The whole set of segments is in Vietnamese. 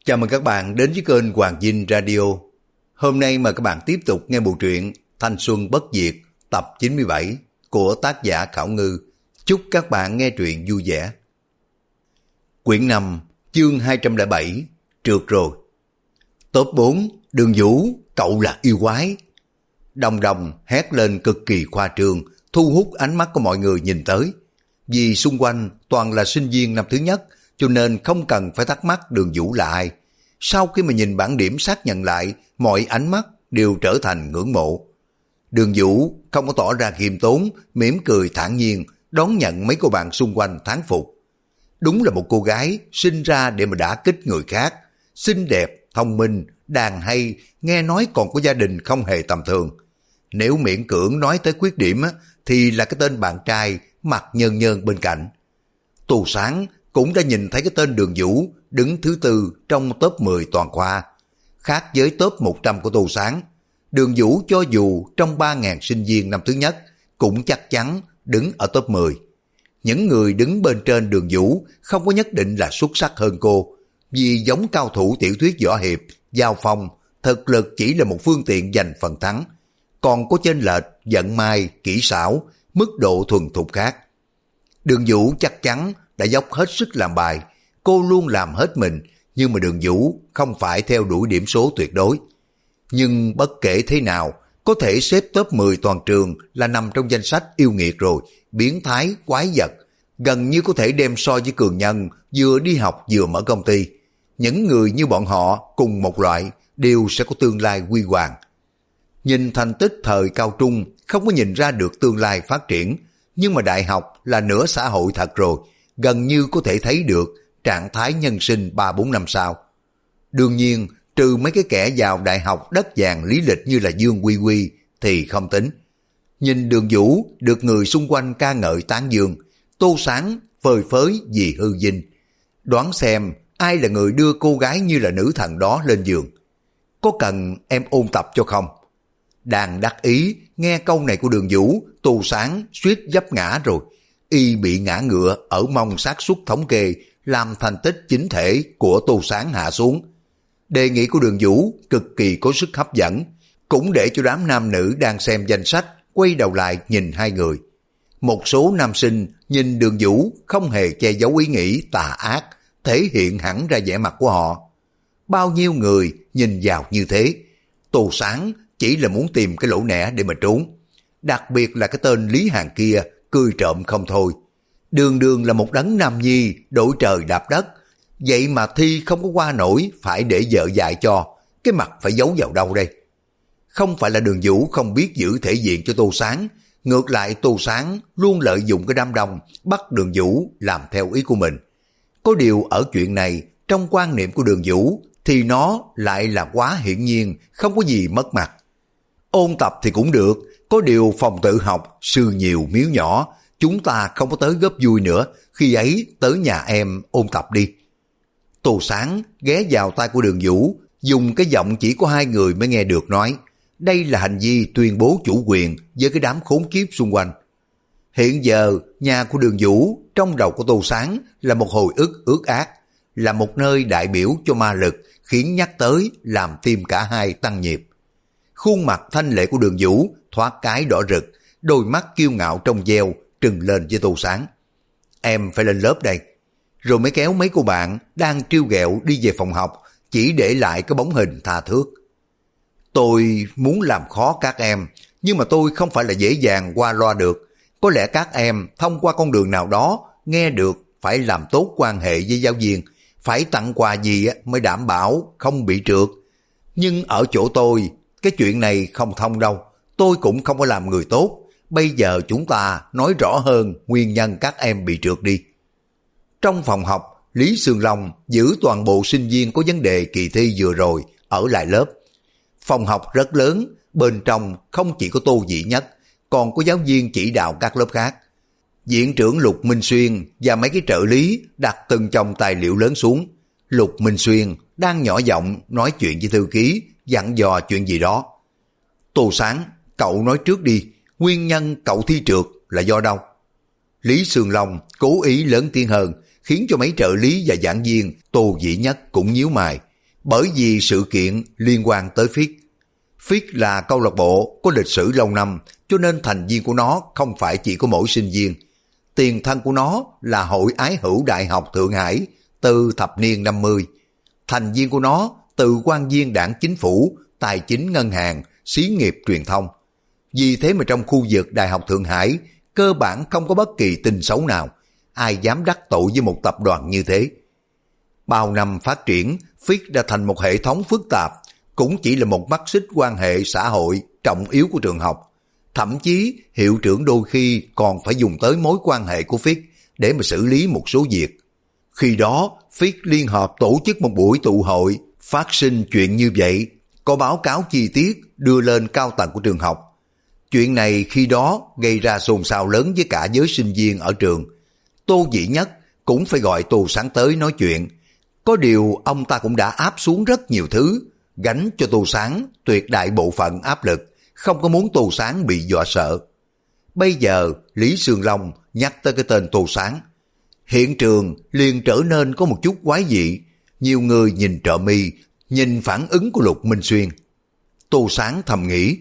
Chào mừng các bạn đến với kênh Hoàng Dinh Radio. Hôm nay mời các bạn tiếp tục nghe bộ truyện Thanh Xuân Bất Diệt tập 97 của tác giả Khảo Ngư. Chúc các bạn nghe truyện vui vẻ. Quyển 5, chương 207, trượt rồi. Top 4, Đường Vũ, cậu là yêu quái. Đồng Đồng hét lên cực kỳ khoa trương, thu hút ánh mắt của mọi người nhìn tới. Vì xung quanh toàn là sinh viên năm thứ nhất, cho nên không cần phải thắc mắc Đường Vũ là ai. Sau khi mà nhìn bảng điểm xác nhận lại, mọi ánh mắt đều trở thành ngưỡng mộ. Đường Vũ không có tỏ ra khiêm tốn, mỉm cười thản nhiên, đón nhận mấy cô bạn xung quanh thán phục. Đúng là một cô gái sinh ra để mà đả kích người khác, xinh đẹp, thông minh, đàn hay, nghe nói còn có gia đình không hề tầm thường. Nếu miễn cưỡng nói tới khuyết điểm thì là cái tên bạn trai mặt nhơn nhơn bên cạnh. Tô Sáng cũng đã nhìn thấy cái tên Đường Vũ đứng thứ tư trong top 10 toàn khoa. Khác với top 100 của Tô Sáng, Đường Vũ cho dù trong 3.000 sinh viên năm thứ nhất cũng chắc chắn đứng ở top 10. Những người đứng bên trên Đường Vũ không có nhất định là xuất sắc hơn cô, vì giống cao thủ tiểu thuyết võ hiệp, giao phong, thực lực chỉ là một phương tiện giành phần thắng, còn có chênh lệch, vận may, kỹ xảo, mức độ thuần thục khác. Đường Vũ chắc chắn đã dốc hết sức làm bài, cô luôn làm hết mình, nhưng mà Đường Vũ không phải theo đuổi điểm số tuyệt đối. Nhưng bất kể thế nào, có thể xếp top 10 toàn trường là nằm trong danh sách yêu nghiệt rồi, biến thái, quái vật, gần như có thể đem so với cường nhân vừa đi học vừa mở công ty. Những người như bọn họ cùng một loại đều sẽ có tương lai huy hoàng. Nhìn thành tích thời cao trung không có nhìn ra được tương lai phát triển, nhưng mà đại học là nửa xã hội thật rồi, gần như có thể thấy được trạng thái nhân sinh 3-4 năm sau. Đương nhiên, trừ mấy cái kẻ vào đại học đất vàng lý lịch như là Dương Quy Quy thì không tính. Nhìn Đường Vũ được người xung quanh ca ngợi tán dương, Tô Sáng phơi phới vì hư vinh. Đoán xem ai là người đưa cô gái như là nữ thần đó lên giường. Có cần em ôn tập cho không? Đang đắc ý nghe câu này của Đường Vũ, Tô Sáng suýt vấp ngã rồi. Y bị ngã ngựa ở mông xác suất thống kê làm thành tích chính thể của Tô Sáng hạ xuống. Đề nghị của Đường Vũ cực kỳ có sức hấp dẫn, cũng để cho đám nam nữ đang xem danh sách quay đầu lại nhìn hai người. Một số nam sinh nhìn Đường Vũ không hề che giấu ý nghĩ tà ác, thể hiện hẳn ra vẻ mặt của họ. Bao nhiêu người nhìn vào như thế, Tô Sáng chỉ là muốn tìm cái lỗ nẻ để mà trốn. Đặc biệt là cái tên Lý Hàn kia, cười trộm không thôi. Đường đường là một đấng nam nhi, đổi trời đạp đất. Vậy mà thi không có qua nổi, phải để vợ dạy cho. Cái mặt phải giấu vào đâu đây? Không phải là Đường Vũ không biết giữ thể diện cho Tô Sáng. Ngược lại Tô Sáng luôn lợi dụng cái đám đông, bắt Đường Vũ làm theo ý của mình. Có điều ở chuyện này, trong quan niệm của Đường Vũ, thì nó lại là quá hiển nhiên, không có gì mất mặt. Ôn tập thì cũng được, có điều phòng tự học, sư nhiều miếu nhỏ, chúng ta không có tới góp vui nữa, khi ấy tới nhà em ôn tập đi. Tô Sáng ghé vào tai của Đường Vũ, dùng cái giọng chỉ có hai người mới nghe được nói, đây là hành vi tuyên bố chủ quyền với cái đám khốn kiếp xung quanh. Hiện giờ, nhà của Đường Vũ trong đầu của Tô Sáng là một hồi ức ước ác, là một nơi đại biểu cho ma lực, khiến nhắc tới làm tim cả hai tăng nhịp. Khuôn mặt thanh lệ của Đường Vũ thoát cái đỏ rực, đôi mắt kiêu ngạo trong veo trừng lên với Tô Sáng. Em phải lên lớp đây. Rồi mới kéo mấy cô bạn đang trêu ghẹo đi về phòng học, chỉ để lại cái bóng hình tha thước. Tôi muốn làm khó các em, nhưng mà tôi không phải là dễ dàng qua loa được. Có lẽ các em thông qua con đường nào đó nghe được phải làm tốt quan hệ với giáo viên, phải tặng quà gì mới đảm bảo không bị trượt. Nhưng ở chỗ tôi, cái chuyện này không thông đâu. Tôi cũng không có làm người tốt. Bây giờ chúng ta nói rõ hơn nguyên nhân các em bị trượt đi. Trong phòng học, Lý Sương Long giữ toàn bộ sinh viên có vấn đề kỳ thi vừa rồi ở lại lớp. Phòng học rất lớn, bên trong không chỉ có Tô Dĩ Nhất, còn có giáo viên chỉ đạo các lớp khác. Viện trưởng Lục Minh Xuyên và mấy cái trợ lý đặt từng chồng tài liệu lớn xuống. Lục Minh Xuyên đang nhỏ giọng nói chuyện với thư ký, dặn dò chuyện gì đó. Tô Sáng, cậu nói trước đi, nguyên nhân cậu thi trượt là do đâu? Lý Sương Long cố ý lớn tiếng hơn, khiến cho mấy trợ lý và giảng viên Tô Dĩ Nhất cũng nhíu mày. bởi vì sự kiện liên quan tới Phiết. Phiết là câu lạc bộ có lịch sử lâu năm, cho nên thành viên của nó không phải chỉ có mỗi sinh viên. Tiền thân của nó là Hội Ái Hữu Đại học Thượng Hải từ thập niên 50. Thành viên của nó từ quan viên đảng chính phủ, tài chính ngân hàng, xí nghiệp truyền thông. Vì thế mà trong khu vực Đại học Thượng Hải, cơ bản không có bất kỳ tin xấu nào. Ai dám đắc tội với một tập đoàn như thế? Bao năm phát triển, Phiết đã thành một hệ thống phức tạp, cũng chỉ là một mắt xích quan hệ xã hội trọng yếu của trường học. Thậm chí hiệu trưởng đôi khi còn phải dùng tới mối quan hệ của Phiết để mà xử lý một số việc. Khi đó, Phiết liên hợp tổ chức một buổi tụ hội, phát sinh chuyện như vậy, có báo cáo chi tiết đưa lên cao tầng của trường học. Chuyện này khi đó gây ra xôn xao lớn với cả giới sinh viên ở trường. Tô Vĩ Nhất cũng phải gọi Tô Sáng tới nói chuyện. Có điều ông ta cũng đã áp xuống rất nhiều thứ, gánh cho Tô Sáng tuyệt đại bộ phận áp lực, không có muốn Tô Sáng bị dọa sợ. Bây giờ Lý Sương Long nhắc tới cái tên Tô Sáng, hiện trường liền trở nên có một chút quái dị. Nhiều người nhìn trợ mi, nhìn phản ứng của Lục Minh Xuyên. Tô Sáng thầm nghĩ,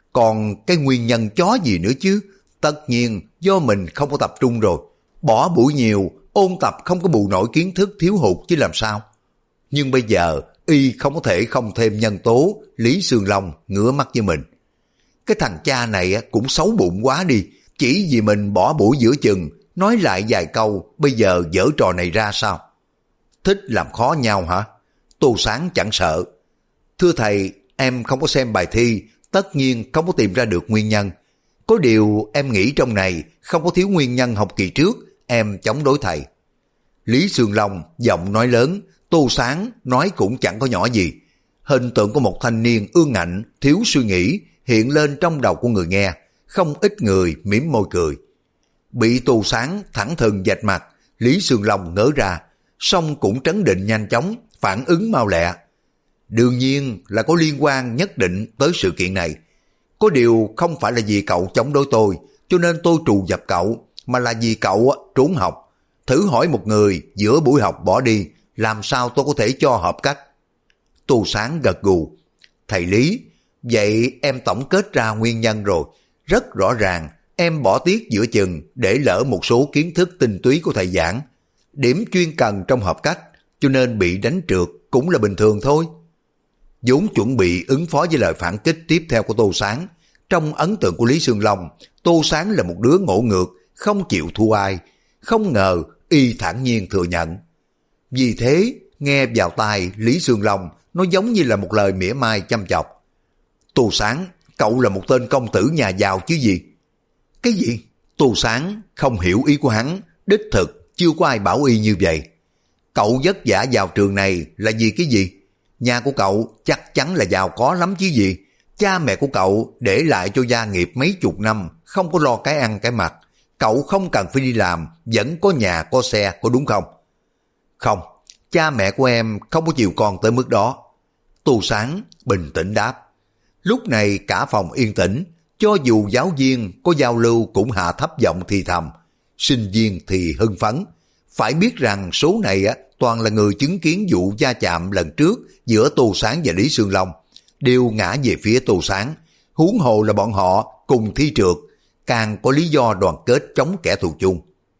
còn cái nguyên nhân chó gì nữa chứ? Tất nhiên do mình không có tập trung rồi. Bỏ buổi nhiều, ôn tập không có bù nổi kiến thức thiếu hụt chứ làm sao. Nhưng bây giờ, y không có thể không thêm nhân tố Lý Sương Long ngửa mắt với mình. Cái thằng cha này cũng xấu bụng quá đi. Chỉ vì mình bỏ buổi giữa chừng, nói lại vài câu, bây giờ giở trò này ra sao? Thích làm khó nhau hả? Tô Sáng chẳng sợ. Thưa thầy, em không có xem bài thi, tất nhiên không có tìm ra được nguyên nhân. Có điều em nghĩ trong này không có thiếu nguyên nhân học kỳ trước, em chống đối thầy. Lý Sương Long giọng nói lớn, Tô Sáng nói cũng chẳng có nhỏ gì. Hình tượng của một thanh niên ương ngạnh, thiếu suy nghĩ hiện lên trong đầu của người nghe, không ít người mỉm môi cười. Bị Tô Sáng thẳng thừng vạch mặt, Lý Sương Long ngỡ ra, song cũng trấn định nhanh chóng, phản ứng mau lẹ. Đương nhiên là có liên quan nhất định tới sự kiện này. Có điều không phải là vì cậu chống đối tôi, cho nên tôi trù dập cậu, mà là vì cậu trốn học. Thử hỏi một người giữa buổi học bỏ đi, làm sao tôi có thể cho hợp cách? Tô Sáng gật gù. Thầy Lý, vậy em tổng kết ra nguyên nhân rồi. Rất rõ ràng, em bỏ tiết giữa chừng để lỡ một số kiến thức tinh túy của thầy giảng. Điểm chuyên cần trong hợp cách, cho nên bị đánh trượt cũng là bình thường thôi. Vốn chuẩn bị ứng phó với lời phản kích tiếp theo của Tô Sáng. Trong ấn tượng của Lý Sương Long, Tô Sáng là một đứa ngỗ ngược, không chịu thua ai. Không ngờ y thản nhiên thừa nhận. Vì thế, nghe vào tai Lý Sương Long, nó giống như là một lời mỉa mai chăm chọc. Tô Sáng, cậu là một tên công tử nhà giàu chứ gì? Cái gì? Tô Sáng không hiểu ý của hắn, đích thực chưa có ai bảo y như vậy. Cậu vất vả vào trường này là vì cái gì? Nhà của cậu chắc chắn là giàu có lắm chứ gì. Cha mẹ của cậu để lại cho gia nghiệp mấy chục năm, không có lo cái ăn cái mặc. Cậu không cần phải đi làm, vẫn có nhà có xe, có đúng không? Không, cha mẹ của em không có chiều con tới mức đó. Tô Sáng bình tĩnh đáp. Lúc này cả phòng yên tĩnh, cho dù giáo viên có giao lưu cũng hạ thấp giọng thì thầm. Sinh viên thì hưng phấn. Phải biết rằng số này toàn là người chứng kiến vụ va chạm lần trước giữa Tô Sáng và Lý Sương Long, đều ngã về phía Tô Sáng. Huống hồ là bọn họ cùng thi trượt, càng có lý do đoàn kết chống kẻ thù chung.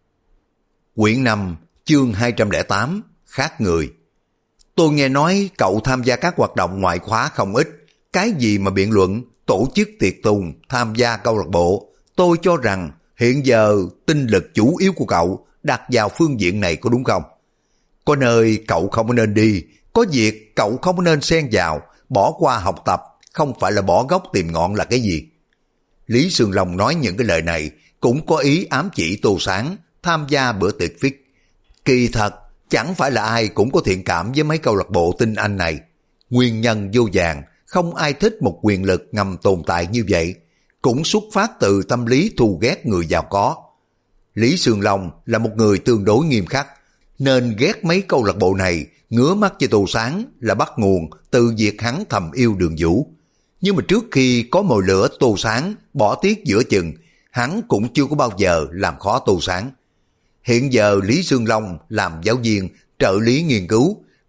Quyển 5, chương 208, khác người. Tôi nghe nói cậu tham gia các hoạt động ngoại khóa không ít. Cái gì mà biện luận, tổ chức tiệc tùng, tham gia câu lạc bộ. Tôi cho rằng hiện giờ tinh lực chủ yếu của cậu đặt vào phương diện này có đúng không? Có nơi cậu không nên đi, có việc cậu không nên xen vào, bỏ qua học tập, không phải là bỏ gốc tìm ngọn là cái gì? Lý Sương Long nói những cái lời này cũng có ý ám chỉ Tô Sáng tham gia bữa tiệc Phiết. Kỳ thật, chẳng phải là ai cũng có thiện cảm với mấy câu lạc bộ tinh anh này. Nguyên nhân vô vàn, không ai thích một quyền lực ngầm tồn tại như vậy, cũng xuất phát từ tâm lý thù ghét người giàu có. Lý Sương Long là một người tương đối nghiêm khắc, nên ghét mấy câu lạc bộ này, ngứa mắt cho Tô Sáng là bắt nguồn từ việc hắn thầm yêu Đường Vũ. Nhưng mà trước khi có mồi lửa Tô Sáng bỏ tiết giữa chừng, hắn cũng chưa có bao giờ làm khó Tô Sáng. Hiện giờ Lý Sương Long làm giáo viên, trợ lý nghiên cứu,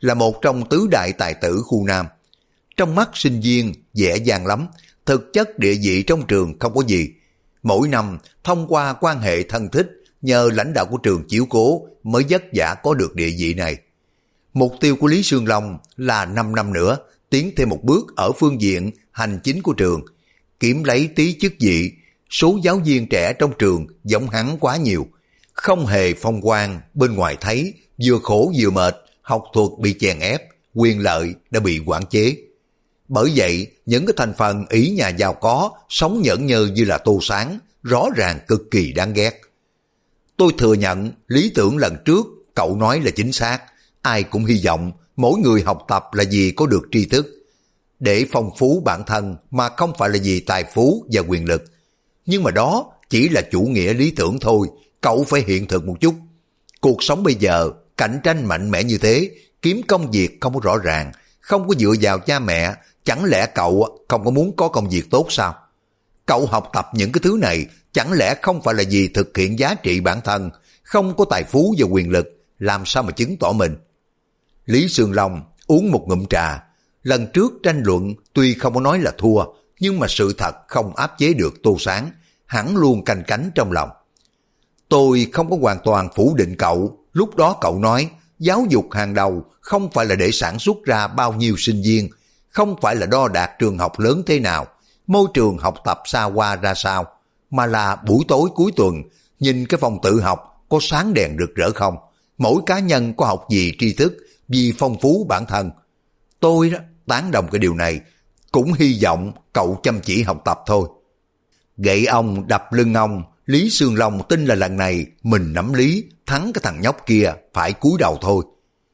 là một trong tứ đại tài tử khu Nam. Trong mắt sinh viên dễ dàng lắm, thực chất địa vị trong trường không có gì. Mỗi năm thông qua quan hệ thân thích, nhờ lãnh đạo của trường chiếu cố mới vất vả có được địa vị này. Mục tiêu của Lý Sương Long là 5 năm nữa tiến thêm một bước ở phương diện hành chính của trường, kiếm lấy tí chức vị. Số giáo viên trẻ trong trường giống hắn quá nhiều, không hề phong quang, bên ngoài thấy vừa khổ vừa mệt, học thuật bị chèn ép, quyền lợi đã bị quản chế. Bởi vậy, những cái thành phần ý nhà giàu có, sống nhẫn nhơ như là Tô Sáng, rõ ràng cực kỳ đáng ghét. Tôi thừa nhận lý tưởng lần trước cậu nói là chính xác, ai cũng hy vọng mỗi người học tập là vì có được tri thức, để phong phú bản thân mà không phải là vì tài phú và quyền lực. Nhưng mà đó chỉ là chủ nghĩa lý tưởng thôi, cậu phải hiện thực một chút. Cuộc sống bây giờ, cạnh tranh mạnh mẽ như thế, kiếm công việc không có rõ ràng, không có dựa vào cha mẹ, chẳng lẽ cậu không có muốn có công việc tốt sao? Cậu học tập những cái thứ này, chẳng lẽ không phải là vì thực hiện giá trị bản thân, không có tài phú và quyền lực, làm sao mà chứng tỏ mình? Lý Sương Long uống một ngụm trà. Lần trước tranh luận tuy không có nói là thua, nhưng mà sự thật không áp chế được Tô Sáng, hắn luôn canh cánh trong lòng. Tôi không có hoàn toàn phủ định cậu, lúc đó cậu nói giáo dục hàng đầu không phải là để sản xuất ra bao nhiêu sinh viên, không phải là đo đạc trường học lớn thế nào, môi trường học tập xa hoa ra sao, mà là buổi tối cuối tuần, nhìn cái phòng tự học có sáng đèn rực rỡ không, mỗi cá nhân có học gì tri thức, vì phong phú bản thân. Tôi đó tán đồng cái điều này, cũng hy vọng cậu chăm chỉ học tập thôi. Gậy ông đập lưng ông, Lý Sương Long tin là lần này mình nắm lý, thắng cái thằng nhóc kia phải cúi đầu thôi.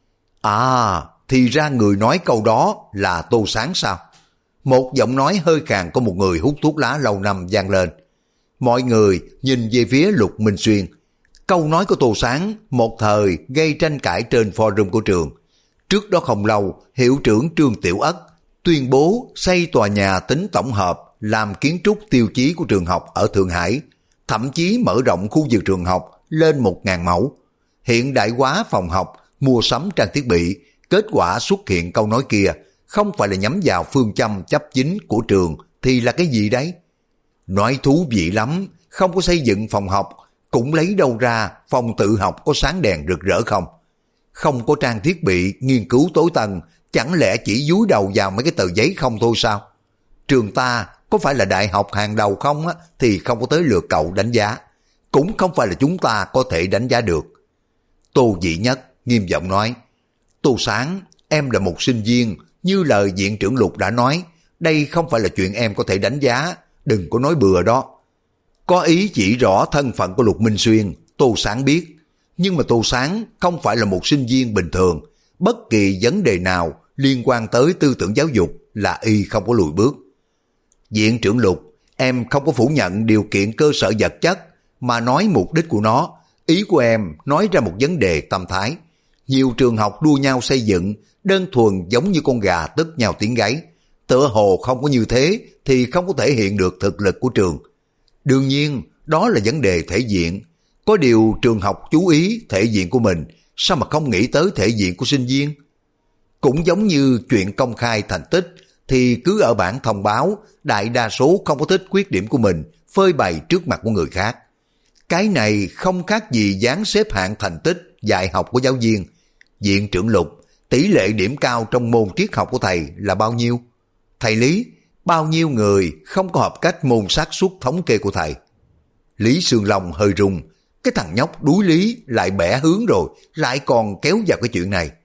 À, thì ra người nói câu đó là Tô Sáng sao? Một giọng nói hơi khàn của một người hút thuốc lá lâu năm vang lên. Mọi người nhìn về phía Lục Minh Xuyên. Câu nói của Tô Sáng một thời gây tranh cãi trên forum của trường. Trước đó không lâu, hiệu trưởng Trương Tiểu Ất tuyên bố xây tòa nhà tính tổng hợp làm kiến trúc tiêu chí của trường học ở Thượng Hải, thậm chí mở rộng khu vực trường học lên 1.000 mẫu, hiện đại hóa phòng học, mua sắm trang thiết bị. Kết quả xuất hiện câu nói kia không phải là nhắm vào phương châm chấp chính của trường thì là cái gì đấy? Nói thú vị lắm, không có xây dựng phòng học, cũng lấy đâu ra phòng tự học có sáng đèn rực rỡ không? Không có trang thiết bị nghiên cứu tối tân, chẳng lẽ chỉ dúi đầu vào mấy cái tờ giấy không thôi sao? Trường ta có phải là đại học hàng đầu không á, thì không có tới lượt cậu đánh giá. Cũng không phải là chúng ta có thể đánh giá được. Tô Vĩ Nhất nghiêm giọng nói, Tô Sáng, em là một sinh viên, như lời viện trưởng Lục đã nói, đây không phải là chuyện em có thể đánh giá, đừng có nói bừa đó. Có ý chỉ rõ thân phận của Lục Minh Xuyên, Tô Sáng biết, nhưng mà Tô Sáng không phải là một sinh viên bình thường, bất kỳ vấn đề nào liên quan tới tư tưởng giáo dục là y không có lùi bước. Viện trưởng Lục, em không có phủ nhận điều kiện cơ sở vật chất, mà nói mục đích của nó, ý của em nói ra một vấn đề tâm thái. Nhiều trường học đua nhau xây dựng, đơn thuần giống như con gà tức nhau tiếng gáy. Tựa hồ không có như thế thì không có thể hiện được thực lực của trường. Đương nhiên, đó là vấn đề thể diện. Có điều trường học chú ý thể diện của mình, sao mà không nghĩ tới thể diện của sinh viên? Cũng giống như chuyện công khai thành tích, thì cứ ở bảng thông báo, đại đa số không có thích khuyết điểm của mình, phơi bày trước mặt của người khác. Cái này không khác gì dán xếp hạng thành tích dạy học của giáo viên. Viện trưởng Lục, tỷ lệ điểm cao trong môn triết học của thầy là bao nhiêu? Thầy Lý, bao nhiêu người không có hợp cách môn xác suất thống kê của thầy? Lý Sương Long hơi rung, cái thằng nhóc đuối lý lại bẻ hướng rồi, lại còn kéo vào cái chuyện này.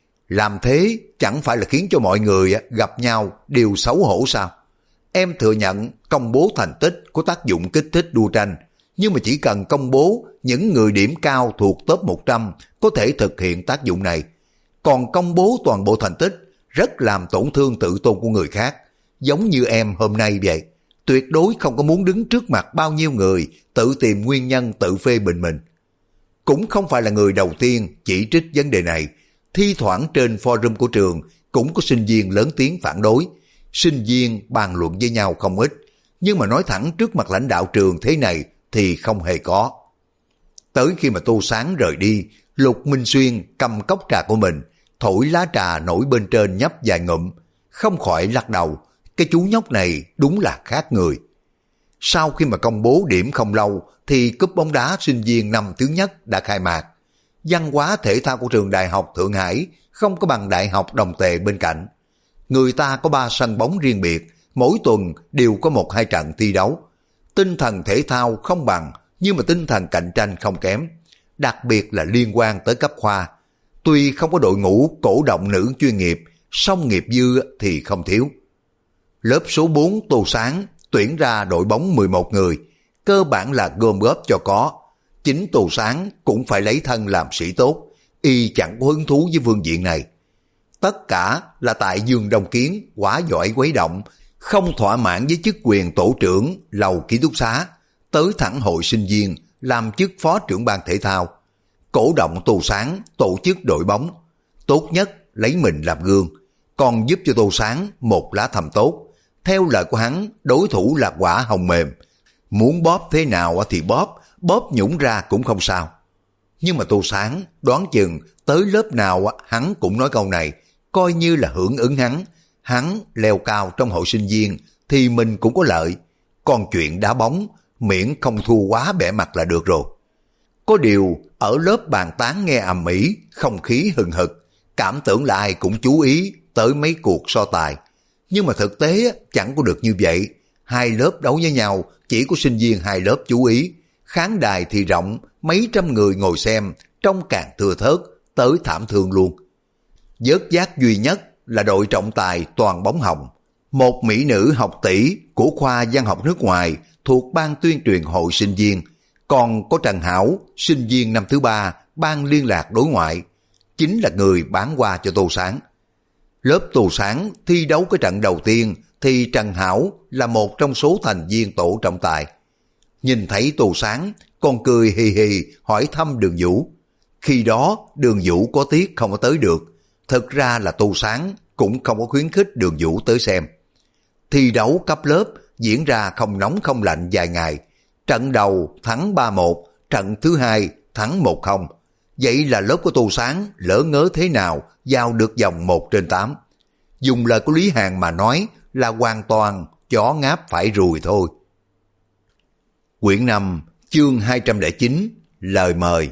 Làm thế chẳng phải là khiến cho mọi người gặp nhau đều xấu hổ sao? Em thừa nhận công bố thành tích có tác dụng kích thích đua tranh, nhưng mà chỉ cần công bố những người điểm cao thuộc top 100 có thể thực hiện tác dụng này. Còn công bố toàn bộ thành tích rất làm tổn thương tự tôn của người khác, giống như em hôm nay vậy. Tuyệt đối không có muốn đứng trước mặt bao nhiêu người tự tìm nguyên nhân tự phê bình mình. Cũng không phải là người đầu tiên chỉ trích vấn đề này. Thi thoảng trên forum của trường cũng có sinh viên lớn tiếng phản đối. Sinh viên bàn luận với nhau không ít, nhưng mà nói thẳng trước mặt lãnh đạo trường thế này thì không hề có. Tới khi mà Tô Sáng rời đi, Lục Minh Xuyên cầm cốc trà của mình, thổi lá trà nổi bên trên nhấp vài ngụm, không khỏi lắc đầu, cái chú nhóc này đúng là khác người. Sau khi mà công bố điểm không lâu thì cúp bóng đá sinh viên năm thứ nhất đã khai mạc. Văn hóa thể thao của trường Đại học Thượng Hải không có bằng Đại học Đồng Tề bên cạnh. Người ta có 3 sân bóng riêng biệt, mỗi tuần đều có 1-2 trận thi đấu. Tinh thần thể thao không bằng, nhưng mà tinh thần cạnh tranh không kém, đặc biệt là liên quan tới cấp khoa. Tuy không có đội ngũ cổ động nữ chuyên nghiệp, song nghiệp dư thì không thiếu. Lớp số 4 Tô Sáng tuyển ra đội bóng 11 người, cơ bản là gom góp cho có. Chính Tô Sáng cũng phải lấy thân làm sĩ tốt, y chẳng có hứng thú với phương diện này. Tất cả là tại Dương Đông Kiến quá giỏi quấy động, không thỏa mãn với chức quyền tổ trưởng lầu ký túc xá, tới thẳng hội sinh viên làm chức phó trưởng ban thể thao, cổ động Tô Sáng tổ chức đội bóng, tốt nhất lấy mình làm gương, còn giúp cho Tô Sáng một lá thầm tốt. Theo lời của hắn, đối thủ là quả hồng mềm, muốn bóp thế nào thì bóp nhũng ra cũng không sao. Nhưng mà Tô Sáng đoán chừng tới lớp nào hắn cũng nói câu này, coi như là hưởng ứng hắn leo cao trong hội sinh viên thì mình cũng có lợi, còn chuyện đá bóng miễn không thua quá bẻ mặt là được rồi. Có điều ở lớp bàn tán nghe ầm ĩ, không khí hừng hực, cảm tưởng là ai cũng chú ý tới mấy cuộc so tài. Nhưng mà thực tế chẳng có được như vậy, 2 lớp đấu với nhau, chỉ có sinh viên 2 lớp chú ý, khán đài thì rộng, mấy trăm người ngồi xem, trông càng thưa thớt, tới thảm thương luôn. Vớt vát duy nhất là đội trọng tài Toàn Bóng Hồng, một mỹ nữ học tỷ của khoa văn học nước ngoài thuộc ban tuyên truyền hội sinh viên, còn có Trần Hảo, sinh viên năm thứ 3, ban liên lạc đối ngoại, chính là người bán hoa cho Tô Sáng. Lớp Tô Sáng thi đấu cái trận đầu tiên thì Trần Hảo là một trong số thành viên tổ trọng tài. Nhìn thấy Tô Sáng, còn cười hì hì hỏi thăm Đường Vũ. Khi đó Đường Vũ có tiếc không có tới được, thực ra là Tô Sáng cũng không có khuyến khích Đường Vũ tới xem. Thi đấu cấp lớp diễn ra không nóng không lạnh vài ngày, trận đầu thắng 3-1, trận thứ 2 thắng 1-0. Vậy là lớp của Tô Sáng lỡ ngớ thế nào vào được vòng 1/8. Dùng lời của Lý Hàn mà nói là hoàn toàn chó ngáp phải ruồi thôi. Quyển 5, chương 209, lời mời.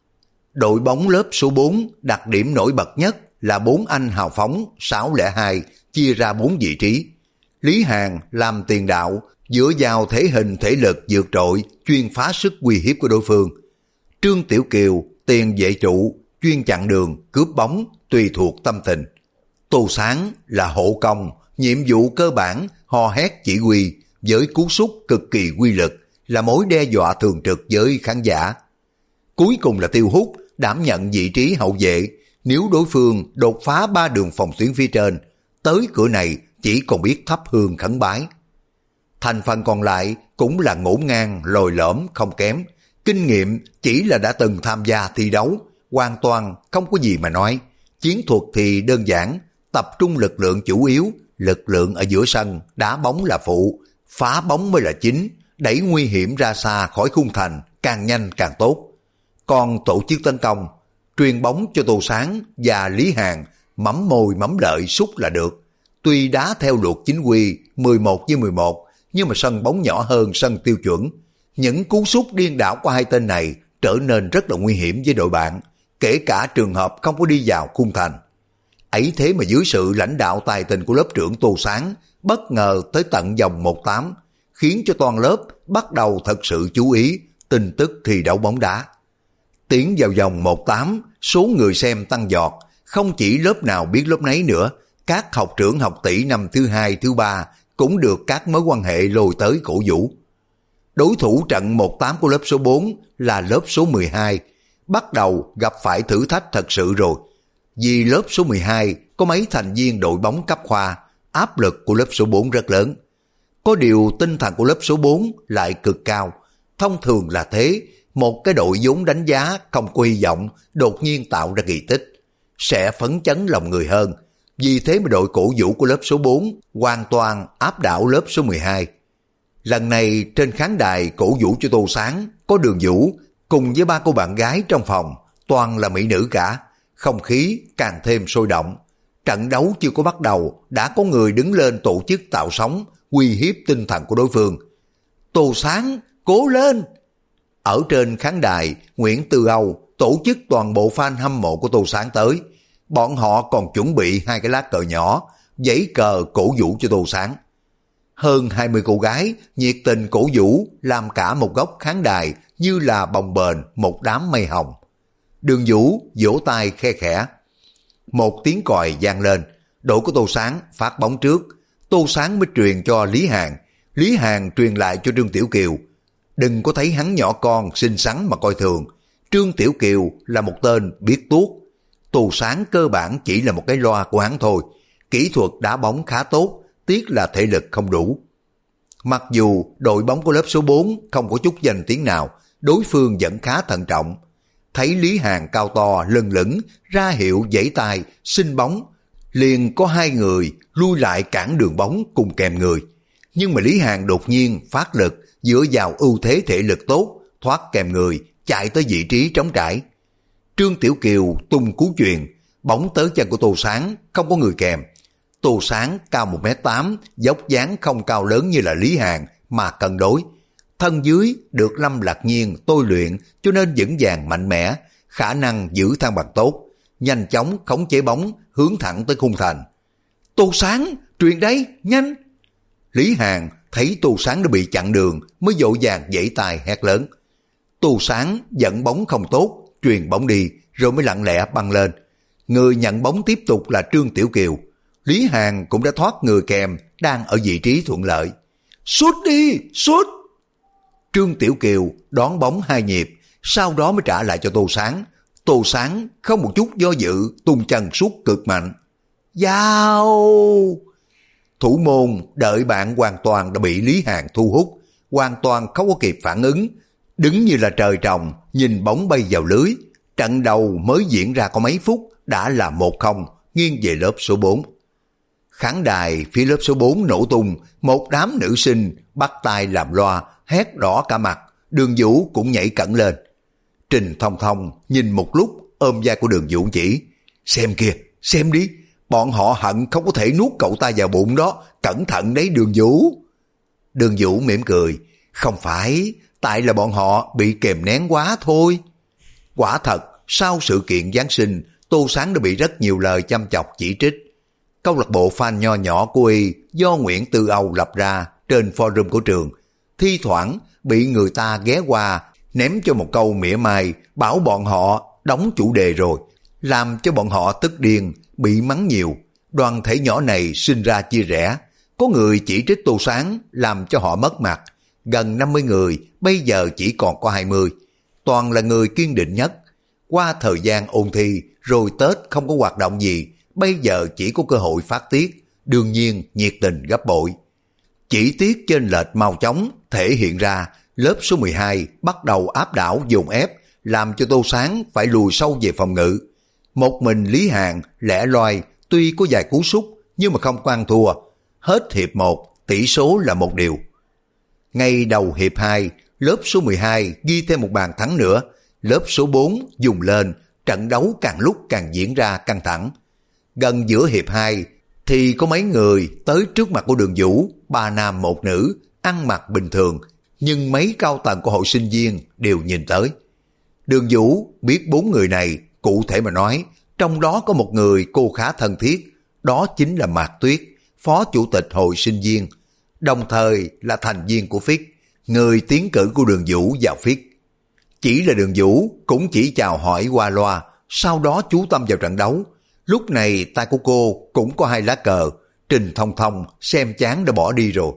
Đội bóng lớp số 4 đặc điểm nổi bật nhất là 4 anh hào phóng 602 chia ra 4 vị trí. Lý Hàn làm tiền đạo, dựa vào thể hình thể lực vượt trội, chuyên phá sức uy hiếp của đối phương. Trương Tiểu Kiều tiền vệ trụ, chuyên chặn đường, cướp bóng, tùy thuộc tâm tình. Tô Sáng là hộ công, nhiệm vụ cơ bản hò hét chỉ huy với cú sút cực kỳ quy lực, là mối đe dọa thường trực với khán giả. Cuối cùng là Tiêu Hút đảm nhận vị trí hậu vệ, nếu đối phương đột phá 3 đường phòng tuyến phía trên, tới cửa này chỉ còn biết thắp hương khấn bái. Thành phần còn lại cũng là ngổn ngang lồi lõm không kém, kinh nghiệm chỉ là đã từng tham gia thi đấu, hoàn toàn không có gì mà nói. Chiến thuật thì đơn giản, tập trung lực lượng chủ yếu, lực lượng ở giữa sân, đá bóng là phụ, phá bóng mới là chính, đẩy nguy hiểm ra xa khỏi khung thành, càng nhanh càng tốt. Còn tổ chức tấn công, truyền bóng cho Tô Sáng và Lý Hàn, mắm môi mắm lợi sút là được. Tuy đá theo luật chính quy 11-11, nhưng mà sân bóng nhỏ hơn sân tiêu chuẩn. Những cú sút điên đảo của hai tên này trở nên rất là nguy hiểm với đội bạn, kể cả trường hợp không có đi vào khung thành. Ấy thế mà dưới sự lãnh đạo tài tình của lớp trưởng Tô Sáng, bất ngờ tới tận vòng 1/8, khiến cho toàn lớp bắt đầu thật sự chú ý tin tức thi đấu bóng đá. Tiến vào vòng 1/8, số người xem tăng giọt, không chỉ lớp nào biết lớp nấy nữa, các học trưởng học tỷ năm thứ 2, thứ 3 cũng được các mối quan hệ lôi tới cổ vũ. Đối thủ trận 1/8 của lớp số 4 là lớp số 12, bắt đầu gặp phải thử thách thật sự rồi. Vì lớp số 12 có mấy thành viên đội bóng cấp khoa, áp lực của lớp số 4 rất lớn. Có điều tinh thần của lớp số 4 lại cực cao. Thông thường là thế, một cái đội vốn đánh giá không có hy vọng đột nhiên tạo ra kỳ tích, sẽ phấn chấn lòng người hơn. Vì thế mà đội cổ vũ của lớp số 4 hoàn toàn áp đảo lớp số 12. Lần này trên khán đài cổ vũ cho Tô Sáng có Đường Vũ cùng với 3 cô bạn gái trong phòng, toàn là mỹ nữ cả. không khí càng thêm sôi động. Trận đấu chưa có bắt đầu, đã có người đứng lên tổ chức tạo sóng, uy hiếp tinh thần của đối phương. Tô Sáng, cố lên! Ở trên khán đài, Nguyễn Tư Âu tổ chức toàn bộ fan hâm mộ của Tô Sáng tới. Bọn họ còn chuẩn bị 2 cái lá cờ nhỏ, giấy cờ cổ vũ cho Tô Sáng. Hơn 20 cô gái nhiệt tình cổ vũ, làm cả một góc khán đài như là bồng bềnh một đám mây hồng. Đường Vũ vỗ tay khe khẽ. Một tiếng còi vang lên, đội của Tô Sáng phát bóng trước. Tô Sáng mới truyền cho Lý Hàn. Lý Hàn truyền lại cho Trương Tiểu Kiều. Đừng có thấy hắn nhỏ con xinh xắn mà coi thường. Trương Tiểu Kiều là một tên biết tuốt. Tô Sáng cơ bản chỉ là một cái loa của hắn thôi. Kỹ thuật đá bóng khá tốt, tiếc là thể lực không đủ. Mặc dù đội bóng của lớp số 4 không có chút danh tiếng nào, đối phương vẫn khá thận trọng. Thấy Lý Hàn cao to lừng lững ra hiệu giãy tay xin bóng, liền có 2 người lui lại cản đường bóng cùng kèm người. Nhưng mà Lý Hàn đột nhiên phát lực, dựa vào ưu thế thể lực tốt, thoát kèm người, chạy tới vị trí trống trải. Trương Tiểu Kiều tung cú chuyền, bóng tới chân của Tô Sáng, không có người kèm. Tô Sáng cao 1m8, dốc dáng không cao lớn như là Lý Hàn mà cân đối. Thân dưới được Lâm Lạc Nhiên tôi luyện cho nên vững vàng mạnh mẽ, khả năng giữ thăng bằng tốt, nhanh chóng khống chế bóng hướng thẳng tới khung thành. Tô Sáng, truyền đấy, nhanh! Lý Hàn thấy Tô Sáng đã bị chặn đường mới vội vàng giãy tay hét lớn. Tô Sáng dẫn bóng không tốt, truyền bóng đi rồi mới lặng lẽ băng lên. Người nhận bóng tiếp tục là Trương Tiểu Kiều. Lý Hàn cũng đã thoát người kèm, đang ở vị trí thuận lợi. Sút đi, sút! Trương Tiểu Kiều đón bóng 2 nhịp, sau đó mới trả lại cho Tô Sáng. Tô Sáng không một chút do dự, tung chân sút cực mạnh. Giao! Thủ môn đợi bạn hoàn toàn đã bị Lý Hàn thu hút, hoàn toàn không có kịp phản ứng. Đứng như là trời trồng, nhìn bóng bay vào lưới. Trận đầu mới diễn ra có mấy phút, đã là 1-0, nghiêng về lớp số 4. Khán đài phía lớp số 4 nổ tung, một đám nữ sinh bắt tay làm loa, hét đỏ cả mặt. Đường Vũ cũng nhảy cẩn lên. Trình Thông Thông nhìn một lúc, ôm vai của Đường Vũ chỉ. Xem kìa, xem đi, bọn họ hận không có thể nuốt cậu ta vào bụng đó, cẩn thận đấy Đường Vũ. Đường Vũ mỉm cười. Không phải, tại là bọn họ bị kìm nén quá thôi. Quả thật, sau sự kiện Giáng sinh, Tô Sáng đã bị rất nhiều lời châm chọc chỉ trích. Câu lạc bộ fan nho nhỏ của y do Nguyễn Tư Âu lập ra trên forum của trường, thi thoảng bị người ta ghé qua ném cho một câu mỉa mai bảo bọn họ đóng chủ đề rồi, làm cho bọn họ tức điên, bị mắng nhiều. Đoàn thể nhỏ này sinh ra chia rẽ, có người chỉ trích Tô Sáng làm cho họ mất mặt. Gần 50 người, bây giờ chỉ còn có 20. Toàn là người kiên định nhất. Qua thời gian ôn thi, rồi Tết không có hoạt động gì, bây giờ chỉ có cơ hội phát tiết, đương nhiên nhiệt tình gấp bội. Chỉ tiếc chênh lệch mau chóng thể hiện ra, lớp số 12 bắt đầu áp đảo dồn ép, làm cho Tô Sáng phải lùi sâu về phòng ngự. Một mình Lý Hàn lẻ loi, tuy có vài cú sút nhưng mà không có ăn thua. Hết hiệp 1, tỷ số là 1-1. Ngay đầu hiệp 2, lớp số 12 ghi thêm một bàn thắng nữa. Lớp số 4 dùng lên, trận đấu càng lúc càng diễn ra căng thẳng. Gần giữa hiệp 2 thì có mấy người tới trước mặt của Đường Vũ, 3 nam 1 nữ, ăn mặc bình thường, nhưng mấy cao tầng của hội sinh viên đều nhìn tới. Đường Vũ biết 4 người này, cụ thể mà nói, trong đó có một người cô khá thân thiết, đó chính là Mạc Tuyết, phó chủ tịch hội sinh viên, đồng thời là thành viên của FIT, người tiến cử của Đường Vũ vào FIT. Chỉ là Đường Vũ cũng chỉ chào hỏi qua loa, sau đó chú tâm vào trận đấu. Lúc này tay của cô cũng có 2 lá cờ, Trình Thông Thông xem chán đã bỏ đi rồi.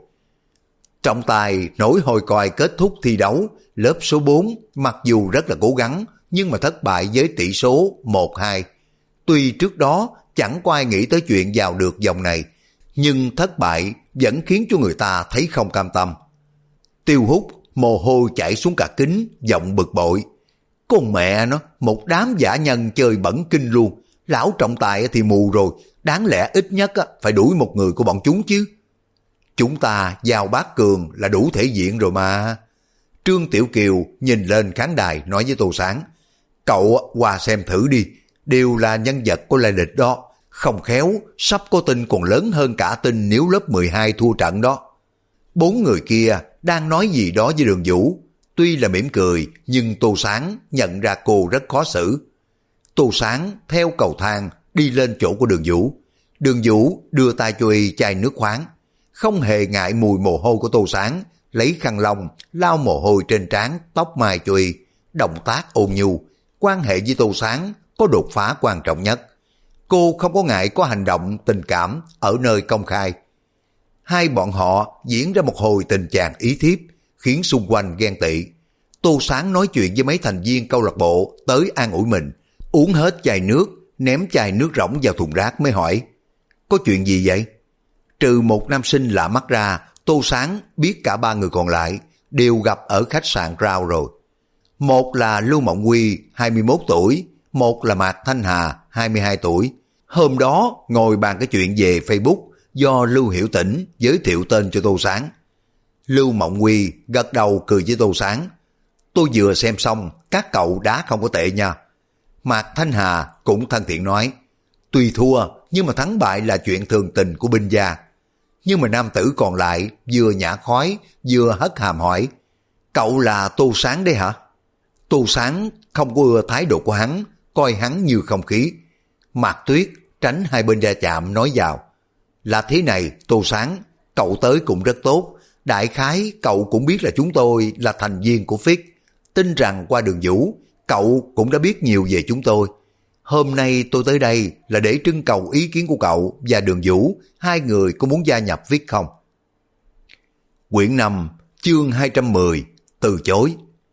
Trọng tài nổi hồi còi kết thúc thi đấu, lớp số 4 mặc dù rất là cố gắng nhưng mà thất bại với tỷ số 1-2. Tuy trước đó chẳng có ai nghĩ tới chuyện vào được vòng này, nhưng thất bại vẫn khiến cho người ta thấy không cam tâm. Tiêu Hút mồ hôi chảy xuống cả kính, giọng bực bội. Con mẹ nó, một đám dã nhân chơi bẩn kinh luôn. Lão trọng tài thì mù rồi, đáng lẽ ít nhất phải đuổi một người của bọn chúng chứ. Chúng ta giao Bác Cường là đủ thể diện rồi mà. Trương Tiểu Kiều nhìn lên khán đài nói với Tô Sáng, cậu qua xem thử đi, đều là nhân vật có lai lịch đó. Không khéo, sắp có tin còn lớn hơn cả tin nếu lớp 12 thua trận đó. 4 người kia đang nói gì đó với Đường Vũ. Tuy là mỉm cười, nhưng Tô Sáng nhận ra cô rất khó xử. Tô Sáng theo cầu thang đi lên chỗ của Đường Vũ. Đường Vũ đưa tay cho y chai nước khoáng. Không hề ngại mùi mồ hôi của Tô Sáng, lấy khăn lông lau mồ hôi trên trán tóc mai cho y. Động tác ôn nhu, quan hệ với Tô Sáng có đột phá quan trọng nhất. Cô không có ngại có hành động tình cảm ở nơi công khai. Hai bọn họ diễn ra một hồi tình chàng ý thiếp, khiến xung quanh ghen tị. Tô Sáng nói chuyện với mấy thành viên câu lạc bộ tới an ủi mình, uống hết chai nước, ném chai nước rỗng vào thùng rác mới hỏi: có chuyện gì vậy? Trừ một nam sinh lạ mắt ra, Tô Sáng biết cả 3 người còn lại đều gặp ở khách sạn Rao rồi. Một là Lưu Mộng Huy 21 tuổi, một là Mạc Thanh Hà 22 tuổi. Hôm đó ngồi bàn cái chuyện về Facebook do Lưu Hiểu Tĩnh giới thiệu tên cho Tô Sáng. Lưu Mộng Huy gật đầu cười với Tô Sáng: tôi vừa xem xong, các cậu đá không có tệ nha. Mạc Thanh Hà cũng thân thiện nói: tuy thua nhưng mà thắng bại là chuyện thường tình của binh gia. Nhưng mà nam tử còn lại vừa nhả khói vừa hất hàm hỏi: cậu là Tô Sáng đấy hả? Tô Sáng không có ưa thái độ của hắn, coi hắn như không khí. Mạc Tuyết tránh hai bên va chạm nói vào: là thế này Tô Sáng, cậu tới cũng rất tốt. Đại khái cậu cũng biết là chúng tôi là thành viên của FIT. Tin rằng qua Đường Vũ, cậu cũng đã biết nhiều về chúng tôi. Hôm nay tôi tới đây là để trưng cầu ý kiến của cậu và Đường Vũ, hai người có muốn gia nhập FIT không? Quyển 5, chương 210, từ chối.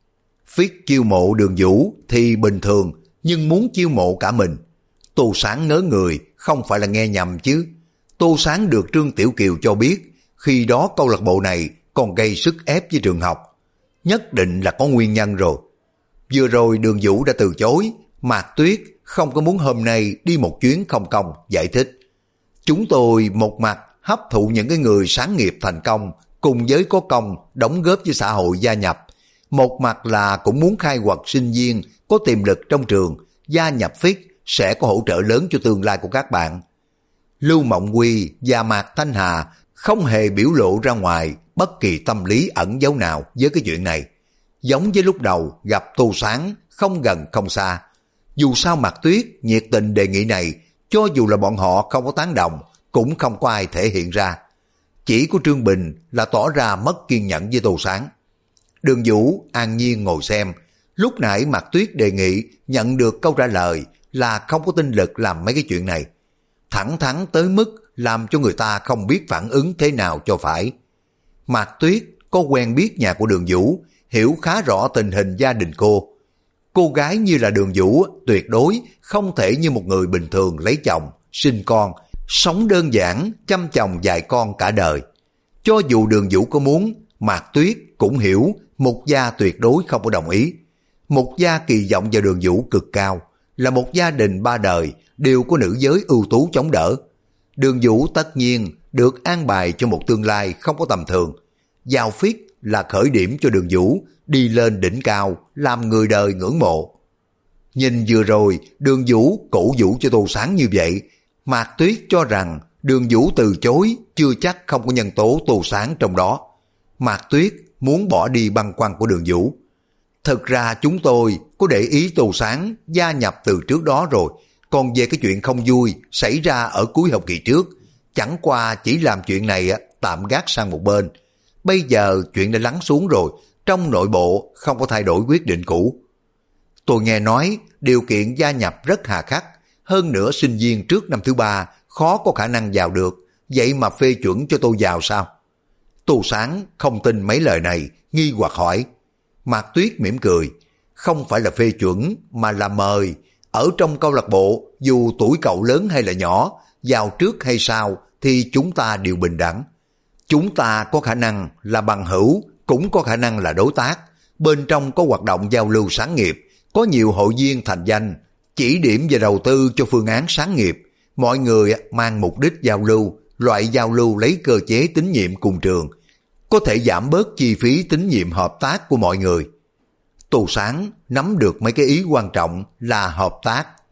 FIT chiêu mộ Đường Vũ thì bình thường, nhưng muốn chiêu mộ cả mình. Tô Sáng ngớ người, không phải là nghe nhầm chứ. Tô Sáng được Trương Tiểu Kiều cho biết, khi đó câu lạc bộ này còn gây sức ép với trường học. Nhất định là có nguyên nhân rồi. Vừa rồi Đường Vũ đã từ chối, Mạc Tuyết không có muốn hôm nay đi một chuyến không công, giải thích: chúng tôi một mặt hấp thụ những cái người sáng nghiệp thành công cùng với có công đóng góp với xã hội gia nhập, một mặt là cũng muốn khai quật sinh viên có tiềm lực trong trường, gia nhập FIT sẽ có hỗ trợ lớn cho tương lai của các bạn. Lưu Mộng Huy và Mạc Thanh Hà không hề biểu lộ ra ngoài bất kỳ tâm lý ẩn giấu nào với cái chuyện này. Giống với lúc đầu gặp Tô Sáng, không gần không xa. Dù sao Mạc Tuyết nhiệt tình đề nghị này, cho dù là bọn họ không có tán đồng, cũng không có ai thể hiện ra. Chỉ có Trương Bình là tỏ ra mất kiên nhẫn với Tô Sáng. Đường Vũ an nhiên ngồi xem. Lúc nãy Mạc Tuyết đề nghị nhận được câu trả lời là không có tinh lực làm mấy cái chuyện này. Thẳng thắn tới mức làm cho người ta không biết phản ứng thế nào cho phải. Mạc Tuyết có quen biết nhà của Đường Vũ, hiểu khá rõ tình hình gia đình cô. Cô gái như là Đường Vũ tuyệt đối không thể như một người bình thường lấy chồng, sinh con, sống đơn giản, chăm chồng vài con cả đời. Cho dù Đường Vũ có muốn, Mạc Tuyết cũng hiểu Mục gia tuyệt đối không có đồng ý. Mục gia kỳ vọng vào Đường Vũ cực cao, là một gia đình 3 đời đều có nữ giới ưu tú chống đỡ. Đường Vũ tất nhiên được an bài cho một tương lai không có tầm thường. Vào FIT là khởi điểm cho Đường Vũ đi lên đỉnh cao, làm người đời ngưỡng mộ. Nhìn vừa rồi Đường Vũ cổ vũ cho Tô Sáng như vậy, Mạc Tuyết cho rằng Đường Vũ từ chối chưa chắc không có nhân tố Tô Sáng trong đó. Mạc Tuyết muốn bỏ đi băn khoăn của Đường Vũ. Thực ra chúng tôi có để ý Tô Sáng gia nhập từ trước đó rồi, còn về cái chuyện không vui xảy ra ở cuối học kỳ trước, chẳng qua chỉ làm chuyện này tạm gác sang một bên. Bây giờ chuyện đã lắng xuống rồi, trong nội bộ không có thay đổi quyết định cũ. Tôi nghe nói điều kiện gia nhập rất hà khắc, hơn nữa sinh viên trước năm thứ 3 khó có khả năng vào được, vậy mà phê chuẩn cho tôi vào sao? Tô Sáng không tin mấy lời này, nghi hoặc hỏi. Mạc Tuyết mỉm cười: không phải là phê chuẩn mà là mời. Ở trong câu lạc bộ, dù tuổi cậu lớn hay là nhỏ, vào trước hay sau thì chúng ta đều bình đẳng. Chúng ta có khả năng là bằng hữu, cũng có khả năng là đối tác. Bên trong có hoạt động giao lưu sáng nghiệp, có nhiều hội viên thành danh, chỉ điểm và đầu tư cho phương án sáng nghiệp. Mọi người mang mục đích giao lưu, loại giao lưu lấy cơ chế tín nhiệm cùng trường, có thể giảm bớt chi phí tín nhiệm hợp tác của mọi người. Tô Sáng nắm được mấy cái ý quan trọng là hợp tác,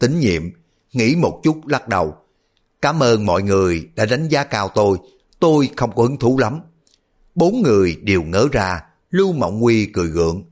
tín nhiệm, nghĩ một chút lắc đầu. Cảm ơn mọi người đã đánh giá cao tôi không có hứng thú lắm. Bốn người đều ngỡ ra, Lưu Mộng Quy cười gượng.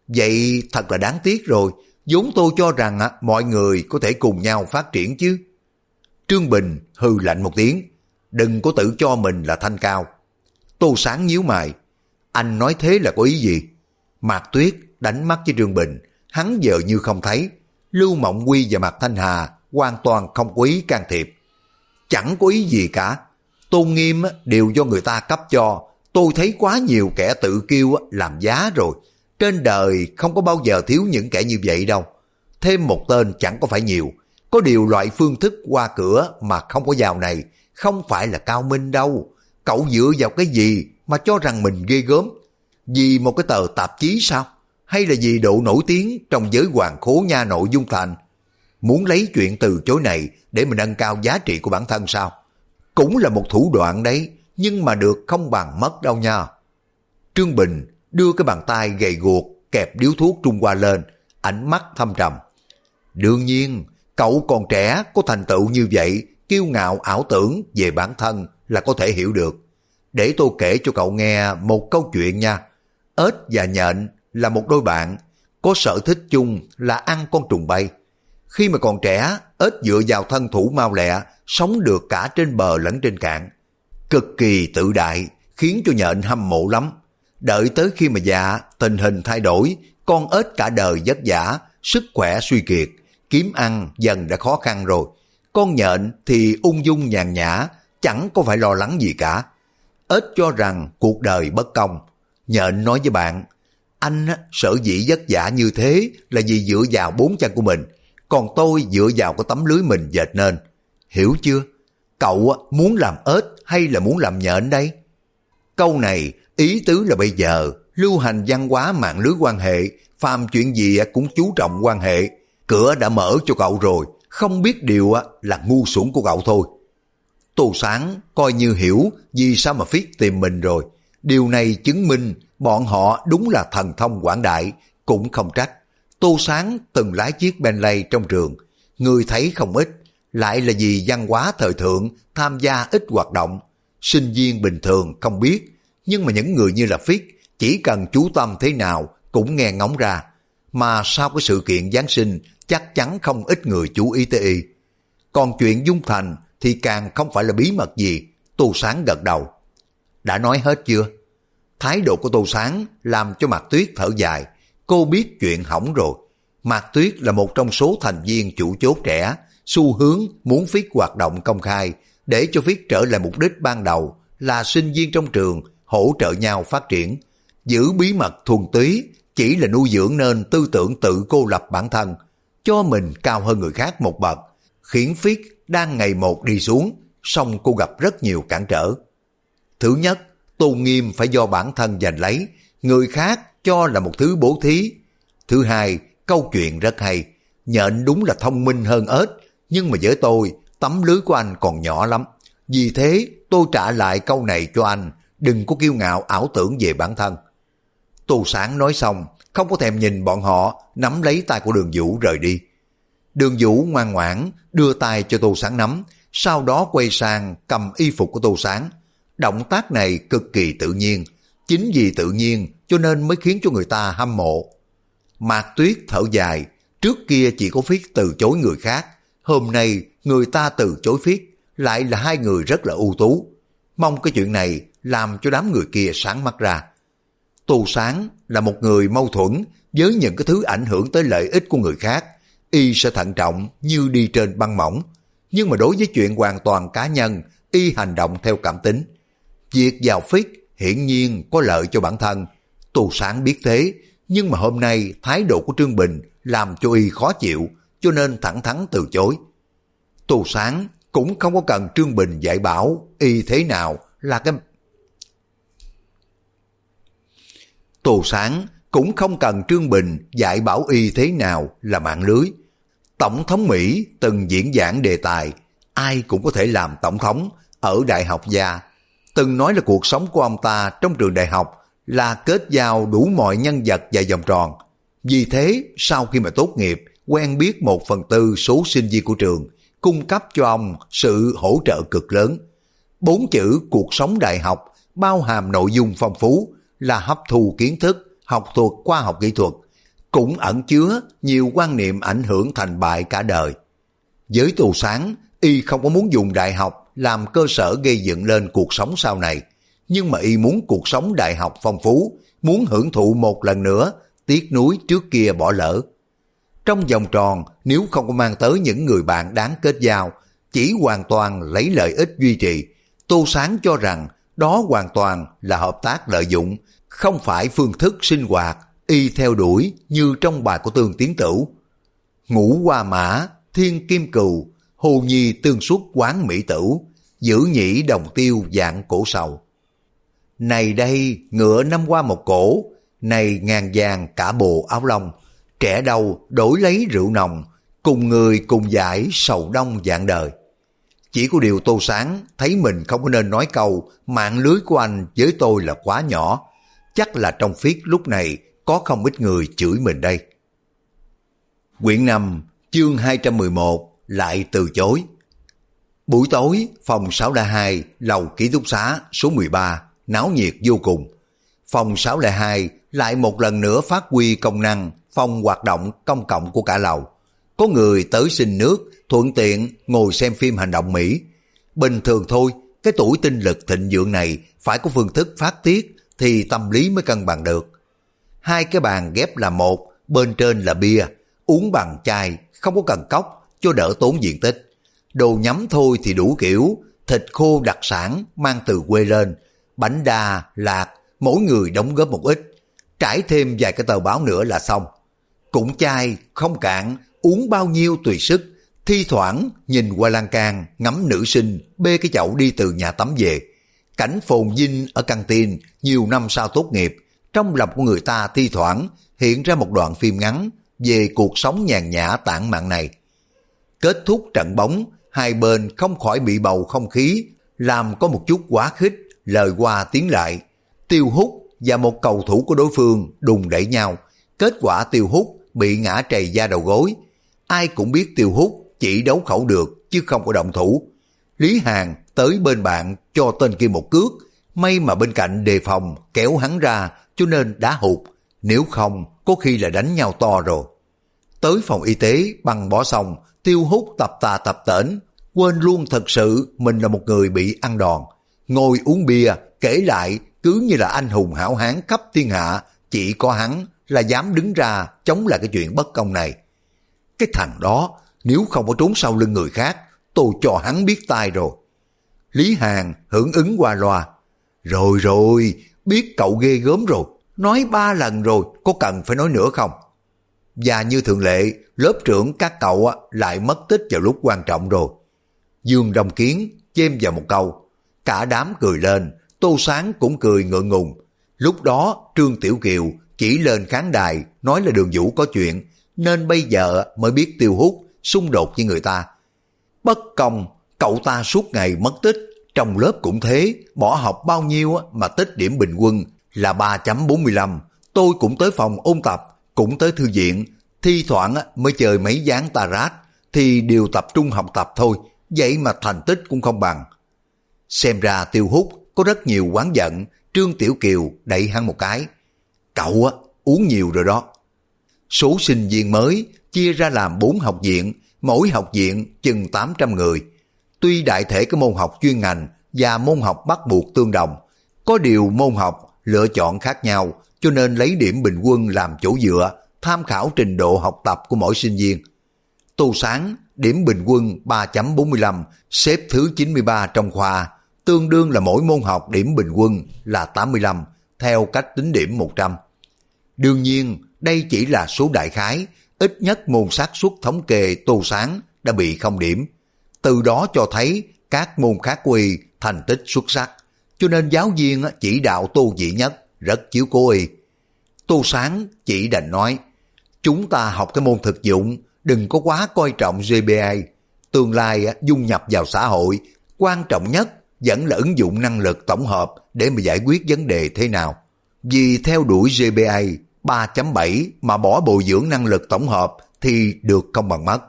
Vậy thật là đáng tiếc rồi, vốn tôi cho rằng mọi người có thể cùng nhau phát triển chứ. Trương Bình hừ lạnh một tiếng, đừng có tự cho mình là thanh cao. Tô Sáng nhíu mày, anh nói thế là có ý gì? Mạc Tuyết đánh mắt với Trương Bình, hắn giờ như không thấy. Lưu Mộng Quy và Mạc Thanh Hà hoàn toàn không có ý can thiệp. Chẳng có ý gì cả, tôn nghiêm đều do người ta cấp cho. Tôi thấy quá nhiều kẻ tự kiêu làm giá rồi. Trên đời không có bao giờ thiếu những kẻ như vậy đâu. Thêm một tên chẳng có phải nhiều. Có điều loại phương thức qua cửa mà không có vào này không phải là cao minh đâu. Cậu dựa vào cái gì mà cho rằng mình ghê gớm? Vì một cái tờ tạp chí sao? Hay là vì độ nổi tiếng trong giới hoàng khố nha nội Dung Thành? Muốn lấy chuyện từ chối này để mình nâng cao giá trị của bản thân sao? Cũng là một thủ đoạn đấy, nhưng mà được không bằng mất đâu nha. Trương Bình đưa cái bàn tay gầy guộc kẹp điếu thuốc Trung Hoa lên, ánh mắt thâm trầm. Đương nhiên, cậu còn trẻ có thành tựu như vậy, kiêu ngạo ảo tưởng về bản thân là có thể hiểu được. Để tôi kể cho cậu nghe một câu chuyện nha. Ếch và nhện là một đôi bạn, có sở thích chung là ăn con trùng bay. Khi mà còn trẻ, ếch dựa vào thân thủ mau lẹ, sống được cả trên bờ lẫn trên cạn. Cực kỳ tự đại, khiến cho nhện hâm mộ lắm. Đợi tới khi mà già, tình hình thay đổi, con ếch cả đời vất vả, sức khỏe suy kiệt, kiếm ăn dần đã khó khăn rồi. Con nhện thì ung dung nhàn nhã, chẳng có phải lo lắng gì cả. Ếch cho rằng cuộc đời bất công. Nhện nói với bạn, anh sở dĩ vất vả như thế là vì dựa vào bốn chân của mình, còn tôi dựa vào cái tấm lưới mình dệt nên. Hiểu chưa? Cậu muốn làm ếch hay là muốn làm nhện đây? Câu này ý tứ là bây giờ lưu hành văn hóa mạng lưới quan hệ, phàm chuyện gì cũng chú trọng quan hệ. Cửa đã mở cho cậu rồi, không biết điều là ngu xuẩn của cậu thôi. Tô Sáng coi như hiểu vì sao mà Phiết tìm mình rồi. Điều này chứng minh bọn họ đúng là thần thông quảng đại, cũng không trách. Tô Sáng từng lái chiếc Bentley trong trường, người thấy không ít, lại là vì văn hóa thời thượng, tham gia ít hoạt động. Sinh viên bình thường không biết, nhưng mà những người như là Phiết chỉ cần chú tâm thế nào cũng nghe ngóng ra. Mà sau cái sự kiện Giáng sinh chắc chắn không ít người chú ý tới y. Còn chuyện Dung Thành thì càng không phải là bí mật gì. Tô Sáng gật đầu. Đã nói hết chưa? Thái độ của Tô Sáng làm cho Mạc Tuyết thở dài. Cô biết chuyện hỏng rồi. Mạc Tuyết là một trong số thành viên chủ chốt trẻ, xu hướng muốn Phiết hoạt động công khai để cho Phiết trở lại mục đích ban đầu là sinh viên trong trường hỗ trợ nhau phát triển. Giữ bí mật thuần túy chỉ là nuôi dưỡng nên tư tưởng tự cô lập bản thân, cho mình cao hơn người khác một bậc, khiến Phiết đang ngày một đi xuống, song cô gặp rất nhiều cản trở. Thứ nhất, tôn nghiêm phải do bản thân giành lấy, người khác cho là một thứ bố thí. Thứ hai, câu chuyện rất hay, nhện đúng là thông minh hơn ếch, nhưng mà với tôi, tấm lưới của anh còn nhỏ lắm. Vì thế, tôi trả lại câu này cho anh, đừng có kiêu ngạo ảo tưởng về bản thân. Tô Sáng nói xong, không có thèm nhìn bọn họ, nắm lấy tay của Đường Vũ rời đi. Đường Vũ ngoan ngoãn đưa tay cho Tô Sáng nắm, sau đó quay sang cầm y phục của Tô Sáng. Động tác này cực kỳ tự nhiên, chính vì tự nhiên cho nên mới khiến cho người ta hâm mộ. Mạc Tuyết thở dài, trước kia chỉ có Phiết từ chối người khác, hôm nay người ta từ chối Phiết, lại là hai người rất là ưu tú. Mong cái chuyện này làm cho đám người kia sáng mắt ra. Tô Sáng là một người mâu thuẫn với những cái thứ ảnh hưởng tới lợi ích của người khác, y sẽ thận trọng như đi trên băng mỏng, nhưng mà đối với chuyện hoàn toàn cá nhân, y hành động theo cảm tính. Việc vào Phiết hiển nhiên có lợi cho bản thân, Tô Sáng biết thế, nhưng mà hôm nay thái độ của Trương Bình làm cho y khó chịu, cho nên thẳng thắn từ chối. Tô Sáng cũng không có cần Trương Bình dạy bảo y thế nào là cái... Tô Sáng cũng không cần Trương Bình dạy bảo y thế nào là mạng lưới. Tổng thống Mỹ từng diễn giảng đề tài, ai cũng có thể làm tổng thống ở đại học gia. Từng nói là cuộc sống của ông ta trong trường đại học là kết giao đủ mọi nhân vật và vòng tròn. Vì thế, sau khi mà tốt nghiệp, quen biết 1/4 số sinh viên của trường, cung cấp cho ông sự hỗ trợ cực lớn. 4 chữ cuộc sống đại học bao hàm nội dung phong phú là hấp thu kiến thức, học thuật khoa học kỹ thuật, cũng ẩn chứa nhiều quan niệm ảnh hưởng thành bại cả đời. Với Tô Sáng, y không có muốn dùng đại học làm cơ sở gây dựng lên cuộc sống sau này, nhưng mà y muốn cuộc sống đại học phong phú, muốn hưởng thụ một lần nữa tiếc nuối trước kia bỏ lỡ. Trong vòng tròn, nếu không có mang tới những người bạn đáng kết giao, chỉ hoàn toàn lấy lợi ích duy trì, Tô Sáng cho rằng đó hoàn toàn là hợp tác lợi dụng, không phải phương thức sinh hoạt y theo đuổi như trong bài của Tương Tiến Tửu. Ngũ hoa mã, thiên kim cừu, hồ nhi tương xuất quán mỹ tửu, giữ nhĩ đồng tiêu dạng cổ sầu. Này đây ngựa năm qua một cổ, này ngàn vàng cả bộ áo lông, trẻ đâu đổi lấy rượu nồng, cùng người cùng giải sầu đông dạng đời. Chỉ có điều Tô Sáng thấy mình không có nên nói câu mạng lưới của anh với tôi là quá nhỏ, chắc là trong phiết lúc này có không ít người chửi mình đây. Quyển 5, chương 211, lại từ chối. Buổi tối, phòng 602, lầu ký túc xá số 13, náo nhiệt vô cùng. Phòng 602 lại một lần nữa phát huy công năng phòng hoạt động công cộng của cả lầu. Có người tới xin nước, thuận tiện ngồi xem phim hành động Mỹ. Bình thường thôi, cái tuổi tinh lực thịnh vượng này phải có phương thức phát tiết thì tâm lý mới cân bằng được. 2 cái bàn ghép là một, bên trên là bia, uống bằng chai, không có cần cốc cho đỡ tốn diện tích. Đồ nhắm thôi thì đủ kiểu, thịt khô đặc sản mang từ quê lên, bánh đa, lạc, mỗi người đóng góp một ít, trải thêm vài cái tờ báo nữa là xong. Cũng chai, không cạn, uống bao nhiêu tùy sức, thi thoảng nhìn qua lan can, ngắm nữ sinh bê cái chậu đi từ nhà tắm về. Cảnh phồn vinh ở căng tin nhiều năm sau tốt nghiệp, trong lòng của người ta thi thoảng hiện ra một đoạn phim ngắn về cuộc sống nhàn nhã tản mạn này. Kết thúc trận bóng, hai bên không khỏi bị bầu không khí làm có một chút quá khích, lời qua tiếng lại. Tiêu Hút và một cầu thủ của đối phương đùng đẩy nhau, kết quả Tiêu Hút bị ngã trầy da đầu gối. Ai cũng biết Tiêu Hút chỉ đấu khẩu được chứ không có động thủ. Lý Hàn tới bên bạn cho tên kia một cước, may mà bên cạnh đề phòng kéo hắn ra cho nên đá hụt, nếu không có khi là đánh nhau to rồi. Tới phòng y tế băng bó xong, Tiêu Hút tập tà tập tễnh, quên luôn thật sự mình là một người bị ăn đòn. Ngồi uống bia, kể lại cứ như là anh hùng hảo hán khắp thiên hạ, chỉ có hắn là dám đứng ra chống lại cái chuyện bất công này. Cái thằng đó, nếu không có trốn sau lưng người khác, tôi cho hắn biết tai rồi. Lý Hàn hưởng ứng qua loa. Rồi, biết cậu ghê gớm rồi, nói 3 lần rồi, có cần phải nói nữa không? Và như thường lệ, lớp trưởng các cậu lại mất tích vào lúc quan trọng rồi. Dương Đông Kiến chêm vào một câu, cả đám cười lên, Tô Sáng cũng cười ngượng ngùng. Lúc đó Trương Tiểu Kiều chỉ lên khán đài nói là Đường Vũ có chuyện, nên bây giờ mới biết Tiêu Hút xung đột với người ta. Bất công, cậu ta suốt ngày mất tích, trong lớp cũng thế, bỏ học bao nhiêu mà tích điểm bình quân là 3.45. Tôi cũng tới phòng ôn tập, cũng tới thư viện, thi thoảng mới chơi mấy ván tarot, thì đều tập trung học tập thôi, vậy mà thành tích cũng không bằng. Xem ra Tiêu Hút có rất nhiều oán giận. Trương Tiểu Kiều đẩy hắn một cái. Cậu uống nhiều rồi đó. Số sinh viên mới chia ra làm 4 học viện, mỗi học viện chừng 800 người. Tuy đại thể cái môn học chuyên ngành và môn học bắt buộc tương đồng, có điều môn học lựa chọn khác nhau, cho nên lấy điểm bình quân làm chỗ dựa, tham khảo trình độ học tập của mỗi sinh viên. Tô Sáng điểm bình quân 3.45, xếp thứ 93 trong khoa, tương đương là mỗi môn học điểm bình quân là 85, theo cách tính điểm 100. Đương nhiên, đây chỉ là số đại khái, ít nhất môn xác suất thống kê Tô Sáng đã bị 0 điểm. Từ đó cho thấy các môn khác của y thành tích xuất sắc, cho nên giáo viên chỉ đạo Tô Dĩ Nhất rất chiếu cố y. Tô Sáng chỉ đành nói, chúng ta học cái môn thực dụng, đừng có quá coi trọng GPA. Tương lai dung nhập vào xã hội, quan trọng nhất vẫn là ứng dụng năng lực tổng hợp để mà giải quyết vấn đề thế nào. Vì theo đuổi GPA 3.7 mà bỏ bồi dưỡng năng lực tổng hợp thì được không bằng mất.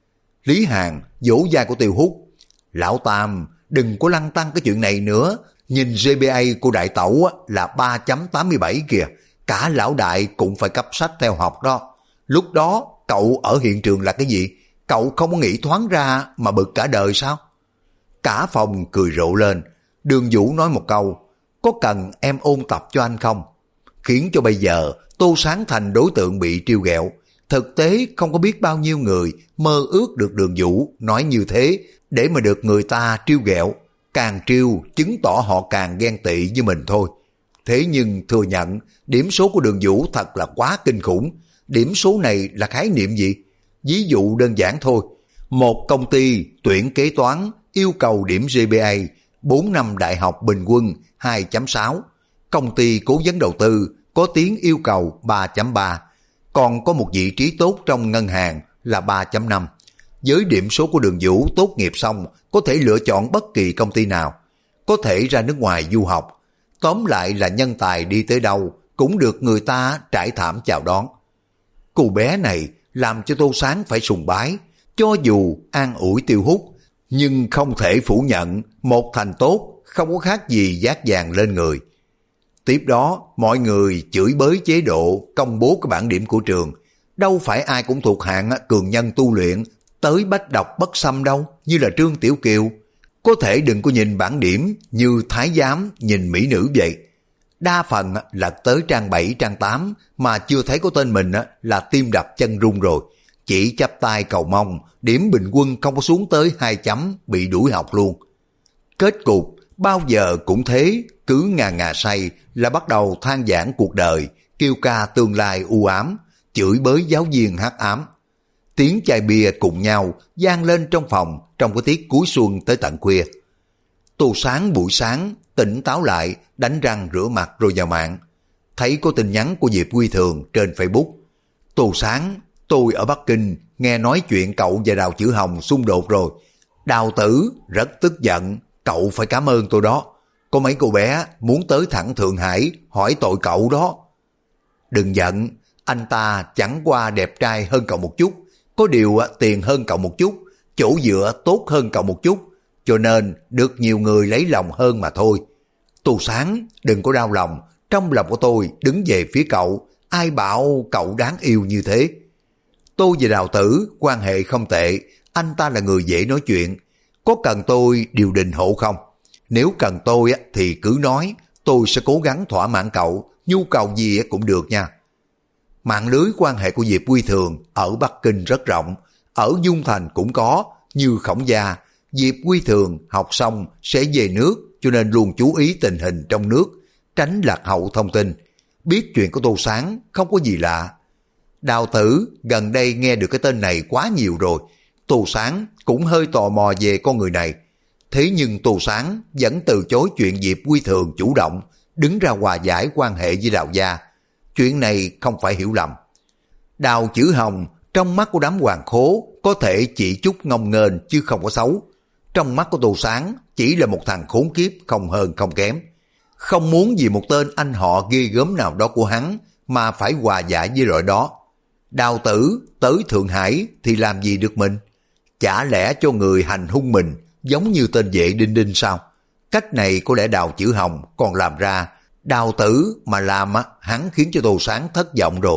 Lý Hàn vỗ vai của Tiêu Hút. Lão Tam, đừng có lăn tăn cái chuyện này nữa. Nhìn GPA của đại tẩu là 3.87 kìa. Cả lão đại cũng phải cấp sách theo học đó. Lúc đó cậu ở hiện trường là cái gì? Cậu không có nghĩ thoáng ra mà bực cả đời sao? Cả phòng cười rộ lên. Đường Vũ nói một câu, có cần em ôn tập cho anh không? Khiến cho bây giờ Tô Sáng thành đối tượng bị trêu ghẹo. Thực tế không có biết bao nhiêu người mơ ước được Đường Vũ nói như thế để mà được người ta trêu ghẹo. Càng trêu chứng tỏ họ càng ghen tị với mình thôi. Thế nhưng thừa nhận điểm số của Đường Vũ thật là quá kinh khủng. Điểm số này là khái niệm gì? Ví dụ đơn giản thôi. Một công ty tuyển kế toán yêu cầu điểm GPA 4 năm đại học bình quân 2.6. Công ty cố vấn đầu tư có tiếng yêu cầu 3.3. Còn có một vị trí tốt trong ngân hàng là 3.5. Với điểm số của Đường Vũ tốt nghiệp xong có thể lựa chọn bất kỳ công ty nào. Có thể ra nước ngoài du học. Tóm lại là nhân tài đi tới đâu cũng được người ta trải thảm chào đón. Cô bé này làm cho Tô Sáng phải sùng bái. Cho dù an ủi Tiêu Hút, nhưng không thể phủ nhận một thành tốt không có khác gì dát vàng lên người. Tiếp đó mọi người chửi bới chế độ công bố cái bảng điểm của trường. Đâu phải ai cũng thuộc hạng cường nhân tu luyện tới bách độc bất xâm đâu, như là Trương Tiểu Kiều. Có thể đừng có nhìn bảng điểm như thái giám nhìn mỹ nữ vậy. Đa phần là tới trang 7, trang 8 mà chưa thấy có tên mình là tim đập chân run rồi. Chỉ chắp tay cầu mong, điểm bình quân không có xuống tới 2 chấm, bị đuổi học luôn. Kết cục bao giờ cũng thế, cứ ngà say là bắt đầu than vãn cuộc đời, kêu ca tương lai u ám, chửi bới giáo viên hắc ám. Tiếng chai bia cùng nhau vang lên trong phòng trong cái tiết cuối xuân tới tận khuya. Tô Sáng buổi sáng tỉnh táo lại, đánh răng rửa mặt rồi vào mạng. Thấy có tin nhắn của Diệp Quy Thường trên Facebook. Tô Sáng, tôi ở Bắc Kinh nghe nói chuyện cậu và Đào Chữ Hồng xung đột rồi. Đào Tử rất tức giận, cậu phải cảm ơn tôi đó. Có mấy cô bé muốn tới thẳng Thượng Hải hỏi tội cậu đó. Đừng giận, anh ta chẳng qua đẹp trai hơn cậu một chút, có điều tiền hơn cậu một chút, chỗ dựa tốt hơn cậu một chút, cho nên được nhiều người lấy lòng hơn mà thôi. Tô Sáng, đừng có đau lòng, trong lòng của tôi đứng về phía cậu, ai bảo cậu đáng yêu như thế. Tôi và Đào Tử quan hệ không tệ, anh ta là người dễ nói chuyện. Có cần tôi điều đình hộ không? Nếu cần tôi thì cứ nói, tôi sẽ cố gắng thỏa mãn cậu, nhu cầu gì cũng được nha. Mạng lưới quan hệ của Diệp Quy Thường ở Bắc Kinh rất rộng, ở Dung Thành cũng có, như Khổng Gia. Diệp Quy Thường học xong sẽ về nước, cho nên luôn chú ý tình hình trong nước, tránh lạc hậu thông tin. Biết chuyện của Tô Sáng không có gì lạ. Đào Tử gần đây nghe được cái tên này quá nhiều rồi. Tô Sáng cũng hơi tò mò về con người này. Thế nhưng Tô Sáng vẫn từ chối chuyện Diệp Quy Thường chủ động đứng ra hòa giải quan hệ với Đào gia. Chuyện này không phải hiểu lầm. Đào Chữ Hồng trong mắt của đám hoàng khố có thể chỉ chút ngông nghênh chứ không có xấu. Trong mắt của Tô Sáng chỉ là một thằng khốn kiếp không hơn không kém. Không muốn vì một tên anh họ ghê gớm nào đó của hắn mà phải hòa giải với loại đó. Đào Tử tới Thượng Hải thì làm gì được mình? Chả lẽ cho người hành hung mình giống như tên vệ Đinh Đinh sao? Cách này có lẽ Đào Chữ Hồng còn làm ra. Đào Tử mà làm hắn khiến cho Tô Sáng thất vọng rồi.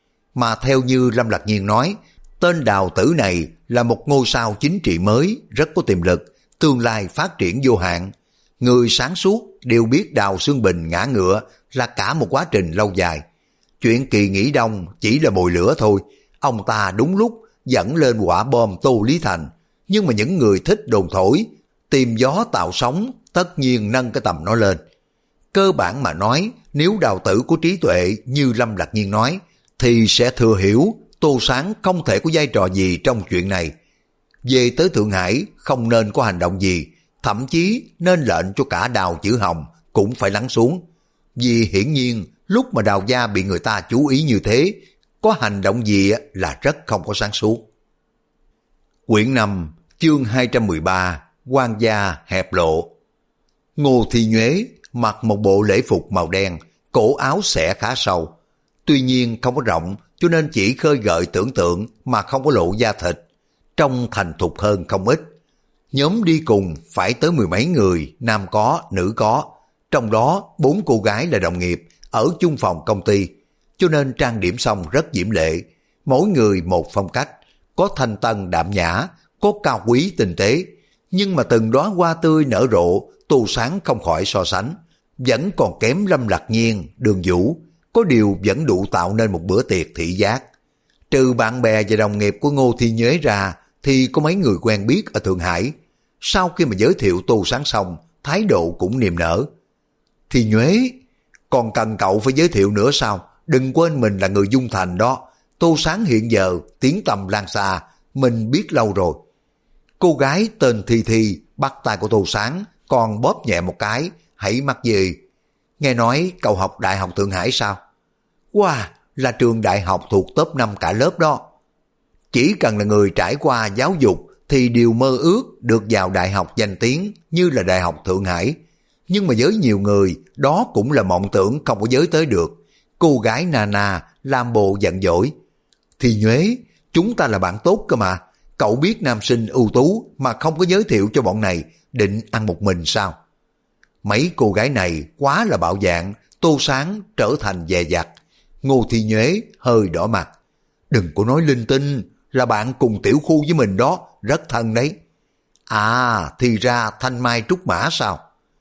Mà theo như Lâm Lạc Nhiên nói, tên Đào Tử này là một ngôi sao chính trị mới, rất có tiềm lực, tương lai phát triển vô hạn. Người sáng suốt đều biết Đào Xương Bình ngã ngựa là cả một quá trình lâu dài. Chuyện Kỳ Nghỉ Đông chỉ là mồi lửa thôi. Ông ta đúng lúc dẫn lên quả bom Tô Lý Thành. Nhưng mà những người thích đồn thổi, tìm gió tạo sóng, tất nhiên nâng cái tầm nó lên. Cơ bản mà nói, nếu Đào Tử có trí tuệ như Lâm Lạc Nhiên nói, thì sẽ thừa hiểu Tô Sáng không thể có vai trò gì trong chuyện này. Về tới Thượng Hải không nên có hành động gì, thậm chí nên lệnh cho cả Đào Chữ Hồng cũng phải lắng xuống. Vì hiển nhiên lúc mà Đào gia bị người ta chú ý như thế, có hành động gì là rất không có sáng suốt. Quyển 5, chương 213, Quan gia hẹp lộ. Ngô Thi Nhuế mặc một bộ lễ phục màu đen, cổ áo xẻ khá sâu. Tuy nhiên không có rộng, cho nên chỉ khơi gợi tưởng tượng mà không có lộ da thịt, trông thành thục hơn không ít. Nhóm đi cùng phải tới 10 mấy người, nam có, nữ có, trong đó 4 cô gái là đồng nghiệp ở chung phòng công ty, cho nên trang điểm xong rất diễm lệ, mỗi người một phong cách, có thanh tân đạm nhã, có cao quý tinh tế, nhưng mà từng đóa hoa tươi nở rộ, Tô Sáng không khỏi so sánh, vẫn còn kém Lâm Lạc Nhiên, Đường Vũ, có điều vẫn đủ tạo nên một bữa tiệc thị giác. Trừ bạn bè và đồng nghiệp của Ngô Thi Nhuế ra, thì có mấy người quen biết ở Thượng Hải. Sau khi mà giới thiệu Tô Sáng xong, thái độ cũng niềm nở. Thi Nhuế, còn cần cậu phải giới thiệu nữa sao? Đừng quên mình là người Dung Thành đó. Tô Sáng hiện giờ tiếng tăm lan xa, mình biết lâu rồi. Cô gái tên Thi Thi bắt tay của Tô Sáng, còn bóp nhẹ một cái, hãy mắc gì. Nghe nói cậu học Đại học Thượng Hải sao? Wow, là trường đại học thuộc top 5 cả lớp đó. Chỉ cần là người trải qua giáo dục thì đều mơ ước được vào đại học danh tiếng như là Đại học Thượng Hải. Nhưng mà với nhiều người, đó cũng là mộng tưởng không có giới tới được. Cô gái Nana làm bộ giận dỗi. Thì Nhuế, chúng ta là bạn tốt cơ mà. Cậu biết nam sinh ưu tú mà không có giới thiệu cho bọn này, định ăn một mình sao? Mấy cô gái này quá là bạo dạn, Tô Sáng trở thành dè dặt. Ngô Thi Nhuế hơi đỏ mặt. Đừng có nói linh tinh, là bạn cùng tiểu khu với mình đó, rất thân đấy. À, thì ra Thanh Mai Trúc Mã sao?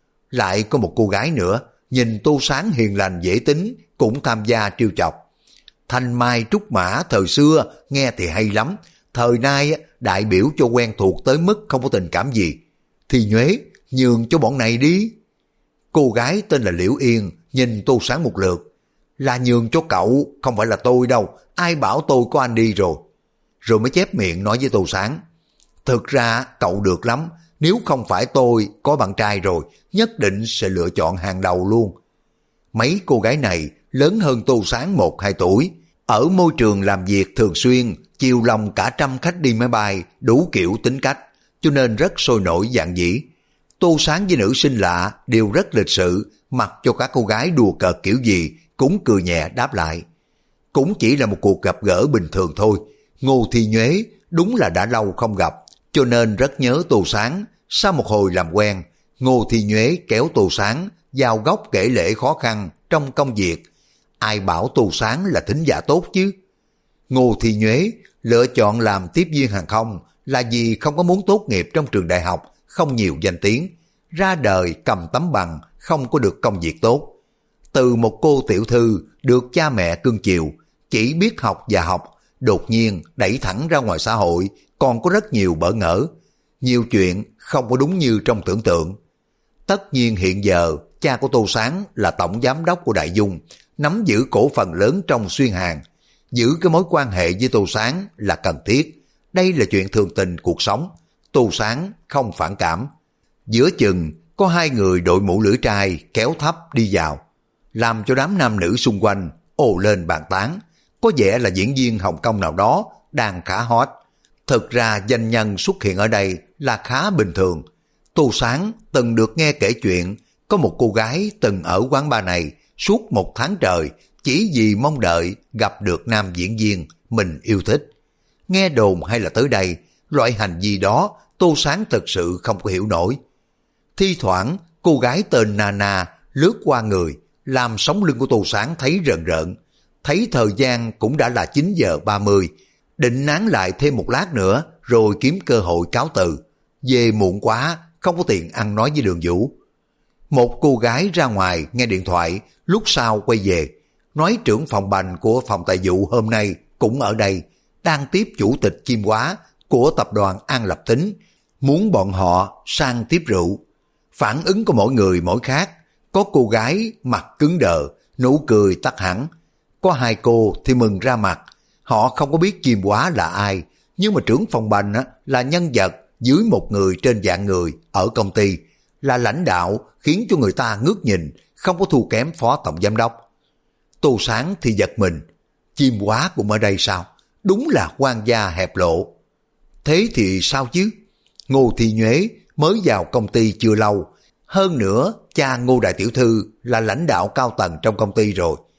Lại có một cô gái nữa, nhìn Tô Sáng hiền lành dễ tính, cũng tham gia trêu chọc. Thanh Mai Trúc Mã thời xưa nghe thì hay lắm, thời nay đại biểu cho quen thuộc tới mức không có tình cảm gì. Thì Nhuế, nhường cho bọn này đi. Cô gái tên là Liễu Yên nhìn Tô Sáng một lượt. Là nhường cho cậu, không phải là tôi đâu, ai bảo tôi có anh đi rồi. Rồi mới chép miệng nói với Tô Sáng. Thực ra cậu được lắm, nếu không phải tôi có bạn trai rồi, nhất định sẽ lựa chọn hàng đầu luôn. Mấy cô gái này lớn hơn Tô Sáng 1-2 tuổi, ở môi trường làm việc thường xuyên, chiều lòng cả trăm khách đi máy bay, đủ kiểu tính cách, cho nên rất sôi nổi dạn dĩ. Tô Sáng với nữ sinh lạ đều rất lịch sự, mặc cho các cô gái đùa cợt kiểu gì cũng cười nhẹ đáp lại. Cũng chỉ là một cuộc gặp gỡ bình thường thôi. Ngô Thi Nhuế đúng là đã lâu không gặp, cho nên rất nhớ Tô Sáng. Sau một hồi làm quen, Ngô Thi Nhuế kéo Tô Sáng vào góc kể lể khó khăn trong công việc. Ai bảo Tô Sáng là thính giả tốt chứ? Ngô Thi Nhuế lựa chọn làm tiếp viên hàng không là vì không có muốn tốt nghiệp trong trường đại học không nhiều danh tiếng, ra đời cầm tấm bằng không có được công việc tốt. Từ một cô tiểu thư được cha mẹ cưng chiều, chỉ biết học và học, đột nhiên đẩy thẳng ra ngoài xã hội, còn có rất nhiều bỡ ngỡ. Nhiều chuyện không có đúng như trong tưởng tượng. Tất nhiên hiện giờ cha của Tô Sáng là tổng giám đốc của Đại Dung, nắm giữ cổ phần lớn trong Xuyên Hàng. Giữ cái mối quan hệ với Tô Sáng là cần thiết. Đây là chuyện thường tình cuộc sống. Tô Sáng không phản cảm. Giữa chừng có hai người đội mũ lưỡi trai kéo thấp đi vào, làm cho đám nam nữ xung quanh ồ lên bàn tán. Có vẻ là diễn viên Hồng Kông nào đó đang khá hot. Thực ra danh nhân xuất hiện ở đây là khá bình thường. Tô Sáng từng được nghe kể chuyện có một cô gái từng ở quán bar này suốt 1 tháng trời, chỉ vì mong đợi gặp được nam diễn viên mình yêu thích. Nghe đồn hay là tới đây, loại hành vi đó Tô Sáng thực sự không có hiểu nổi. Thi thoảng cô gái tên Nana lướt qua người, làm sống lưng của Tô Sáng thấy rợn rợn. Thấy thời gian cũng đã là 9 giờ 30, định nán lại thêm một lát nữa rồi kiếm cơ hội cáo từ. Về muộn quá, không có tiền ăn nói với Đường Vũ. Một cô gái ra ngoài nghe điện thoại, lúc sau quay về, nói trưởng phòng bành của phòng tài vụ hôm nay cũng ở đây, đang tiếp chủ tịch Chiêm Hóa của tập đoàn An Lập Tính, muốn bọn họ sang tiếp rượu. Phản ứng của mỗi người mỗi khác, có cô gái mặt cứng đờ, nụ cười tắt hẳn. Có hai cô thì mừng ra mặt, họ không có biết Chiêm Hóa là ai, nhưng mà trưởng phòng bành là nhân vật dưới một người trên vạn người ở công ty, là lãnh đạo khiến cho người ta ngước nhìn, không có thua kém phó tổng giám đốc. Tô Sáng thì giật mình, Chiêm Hóa cũng ở đây sao? Đúng là quan gia hẹp lộ. Thế thì sao chứ? Ngô Thi Nhuế mới vào công ty chưa lâu, hơn nữa cha Ngô đại tiểu thư là lãnh đạo cao tầng trong công ty rồi.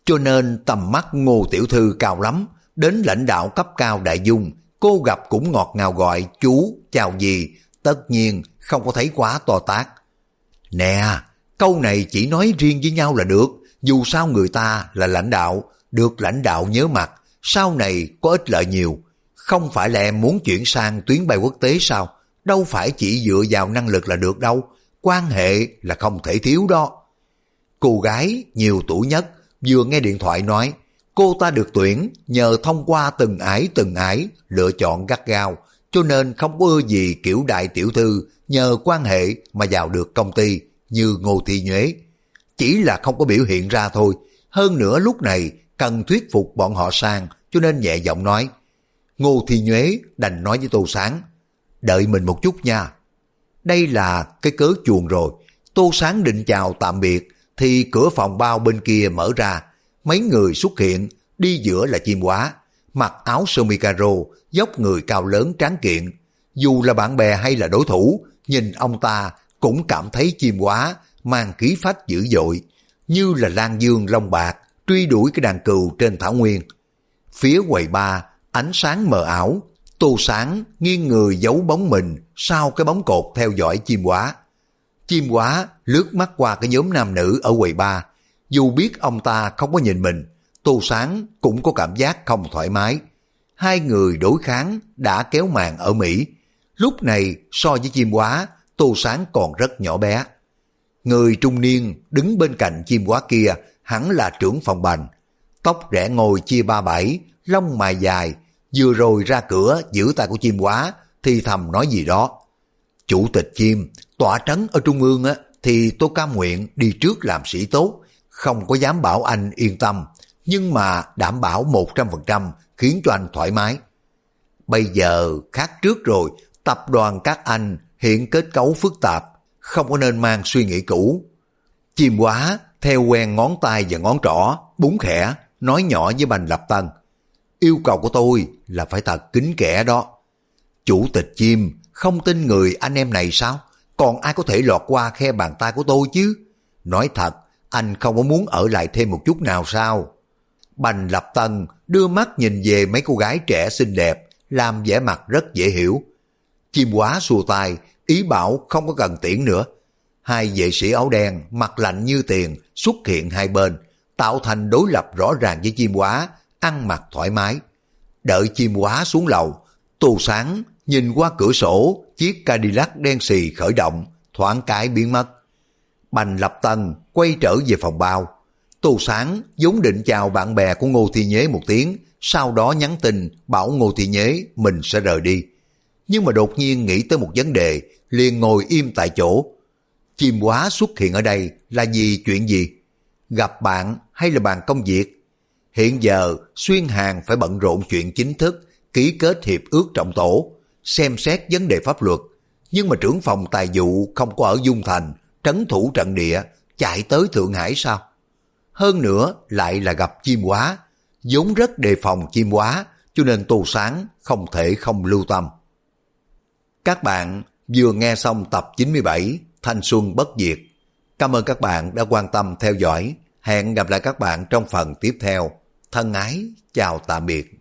cho nên tầm mắt Ngô tiểu thư cao lắm, đến lãnh đạo cấp cao đại dung, cô gặp cũng ngọt ngào gọi chú, chào gì, tất nhiên không có thấy quá to tát. Nè, câu này chỉ nói riêng với nhau là được, dù sao người ta là lãnh đạo, được lãnh đạo nhớ mặt, sau này có ích lợi nhiều. Không phải là em muốn chuyển sang tuyến bay quốc tế sao? Đâu phải chỉ dựa vào năng lực là được đâu, quan hệ là không thể thiếu đó. Cô gái nhiều tuổi nhất vừa nghe điện thoại nói, cô ta được tuyển nhờ thông qua từng ải lựa chọn gắt gao, cho nên không có ưa gì kiểu đại tiểu thư nhờ quan hệ mà vào được công ty như Ngô Thị Nhuế. Chỉ là không có biểu hiện ra thôi, hơn nữa lúc này cần thuyết phục bọn họ sang, cho nên nhẹ giọng nói. Ngô Thị Nhuế đành nói với Tô Sáng, đợi mình một chút nha. Đây là cái cớ chuồng rồi. Tô Sáng định chào tạm biệt thì cửa phòng bao bên kia mở ra, mấy người xuất hiện, đi giữa là Chim Hóa, mặc áo sơ mi caro, dốc người cao lớn tráng kiện. Dù là bạn bè hay là đối thủ, nhìn ông ta cũng cảm thấy Chim Hóa mang khí phách dữ dội, như là Lan Dương Long Bạc truy đuổi cái đàn cừu trên thảo nguyên. Phía quầy ba, ánh sáng mờ ảo, Tô Sáng nghiêng người giấu bóng mình sau cái bóng cột theo dõi Chim Hóa. Chim Hóa lướt mắt qua cái nhóm nam nữ ở quầy ba, dù biết ông ta không có nhìn mình, Tô Sáng cũng có cảm giác không thoải mái. Hai người đối kháng đã kéo màn ở Mỹ. Lúc này so với Chim Hóa, Tô Sáng còn rất nhỏ bé. Người trung niên đứng bên cạnh Chim Hóa kia hẳn là trưởng phòng Bành, tóc rẽ ngồi chia ba bảy, lông mày dài, vừa rồi ra cửa giữ tay của Chim Hóa thì thầm nói gì đó. Chủ tịch Chim, tọa trấn ở Trung ương á, thì tôi cam nguyện đi trước làm sĩ tốt, không có dám bảo anh yên tâm, nhưng mà đảm bảo 100% khiến cho anh thoải mái. Bây giờ khác trước rồi, tập đoàn các anh hiện kết cấu phức tạp, không có nên mang suy nghĩ cũ. Chim Hóa theo quen ngón tay và ngón trỏ, búng khẽ, nói nhỏ với Bành Lập Tân. Yêu cầu của tôi là phải thật kín kẽ đó. Chủ tịch Chim không tin người anh em này sao? Còn ai có thể lọt qua khe bàn tay của tôi chứ? Nói thật, anh không có muốn ở lại thêm một chút nào sao? Bành Lập Tân đưa mắt nhìn về mấy cô gái trẻ xinh đẹp, làm vẻ mặt rất dễ hiểu. Chim Hóa xua tay, ý bảo không có cần tiễn nữa. Hai vệ sĩ áo đen mặt lạnh như tiền xuất hiện hai bên, tạo thành đối lập rõ ràng với Chim Hóa, ăn mặc thoải mái. Đợi Chim Hóa xuống lầu, Tô Sáng nhìn qua cửa sổ chiếc Cadillac đen xì khởi động, thoáng cái biến mất. Bành Lập Tân quay trở về phòng bao. Tô Sáng vốn định chào bạn bè của Ngô Thị Nhuế một tiếng, sau đó nhắn tin bảo Ngô Thị Nhuế mình sẽ rời đi. Nhưng mà đột nhiên nghĩ tới một vấn đề, liền ngồi im tại chỗ. Chim Hóa xuất hiện ở đây là vì chuyện gì? Gặp bạn hay là bàn công việc? Hiện giờ Xuyên Hàn phải bận rộn chuyện chính thức, ký kết hiệp ước trọng tổ, xem xét vấn đề pháp luật. Nhưng mà trưởng phòng tài vụ không có ở Dung Thành, trấn thủ trận địa, chạy tới Thượng Hải sao? Hơn nữa lại là gặp Chim Hóa, vốn rất đề phòng Chim Hóa, cho nên Tô Sáng không thể không lưu tâm. Các bạn vừa nghe xong tập 97 Thanh Xuân Bất Diệt. Cảm ơn các bạn đã quan tâm theo dõi. Hẹn gặp lại các bạn trong phần tiếp theo. Thân ái, chào tạm biệt.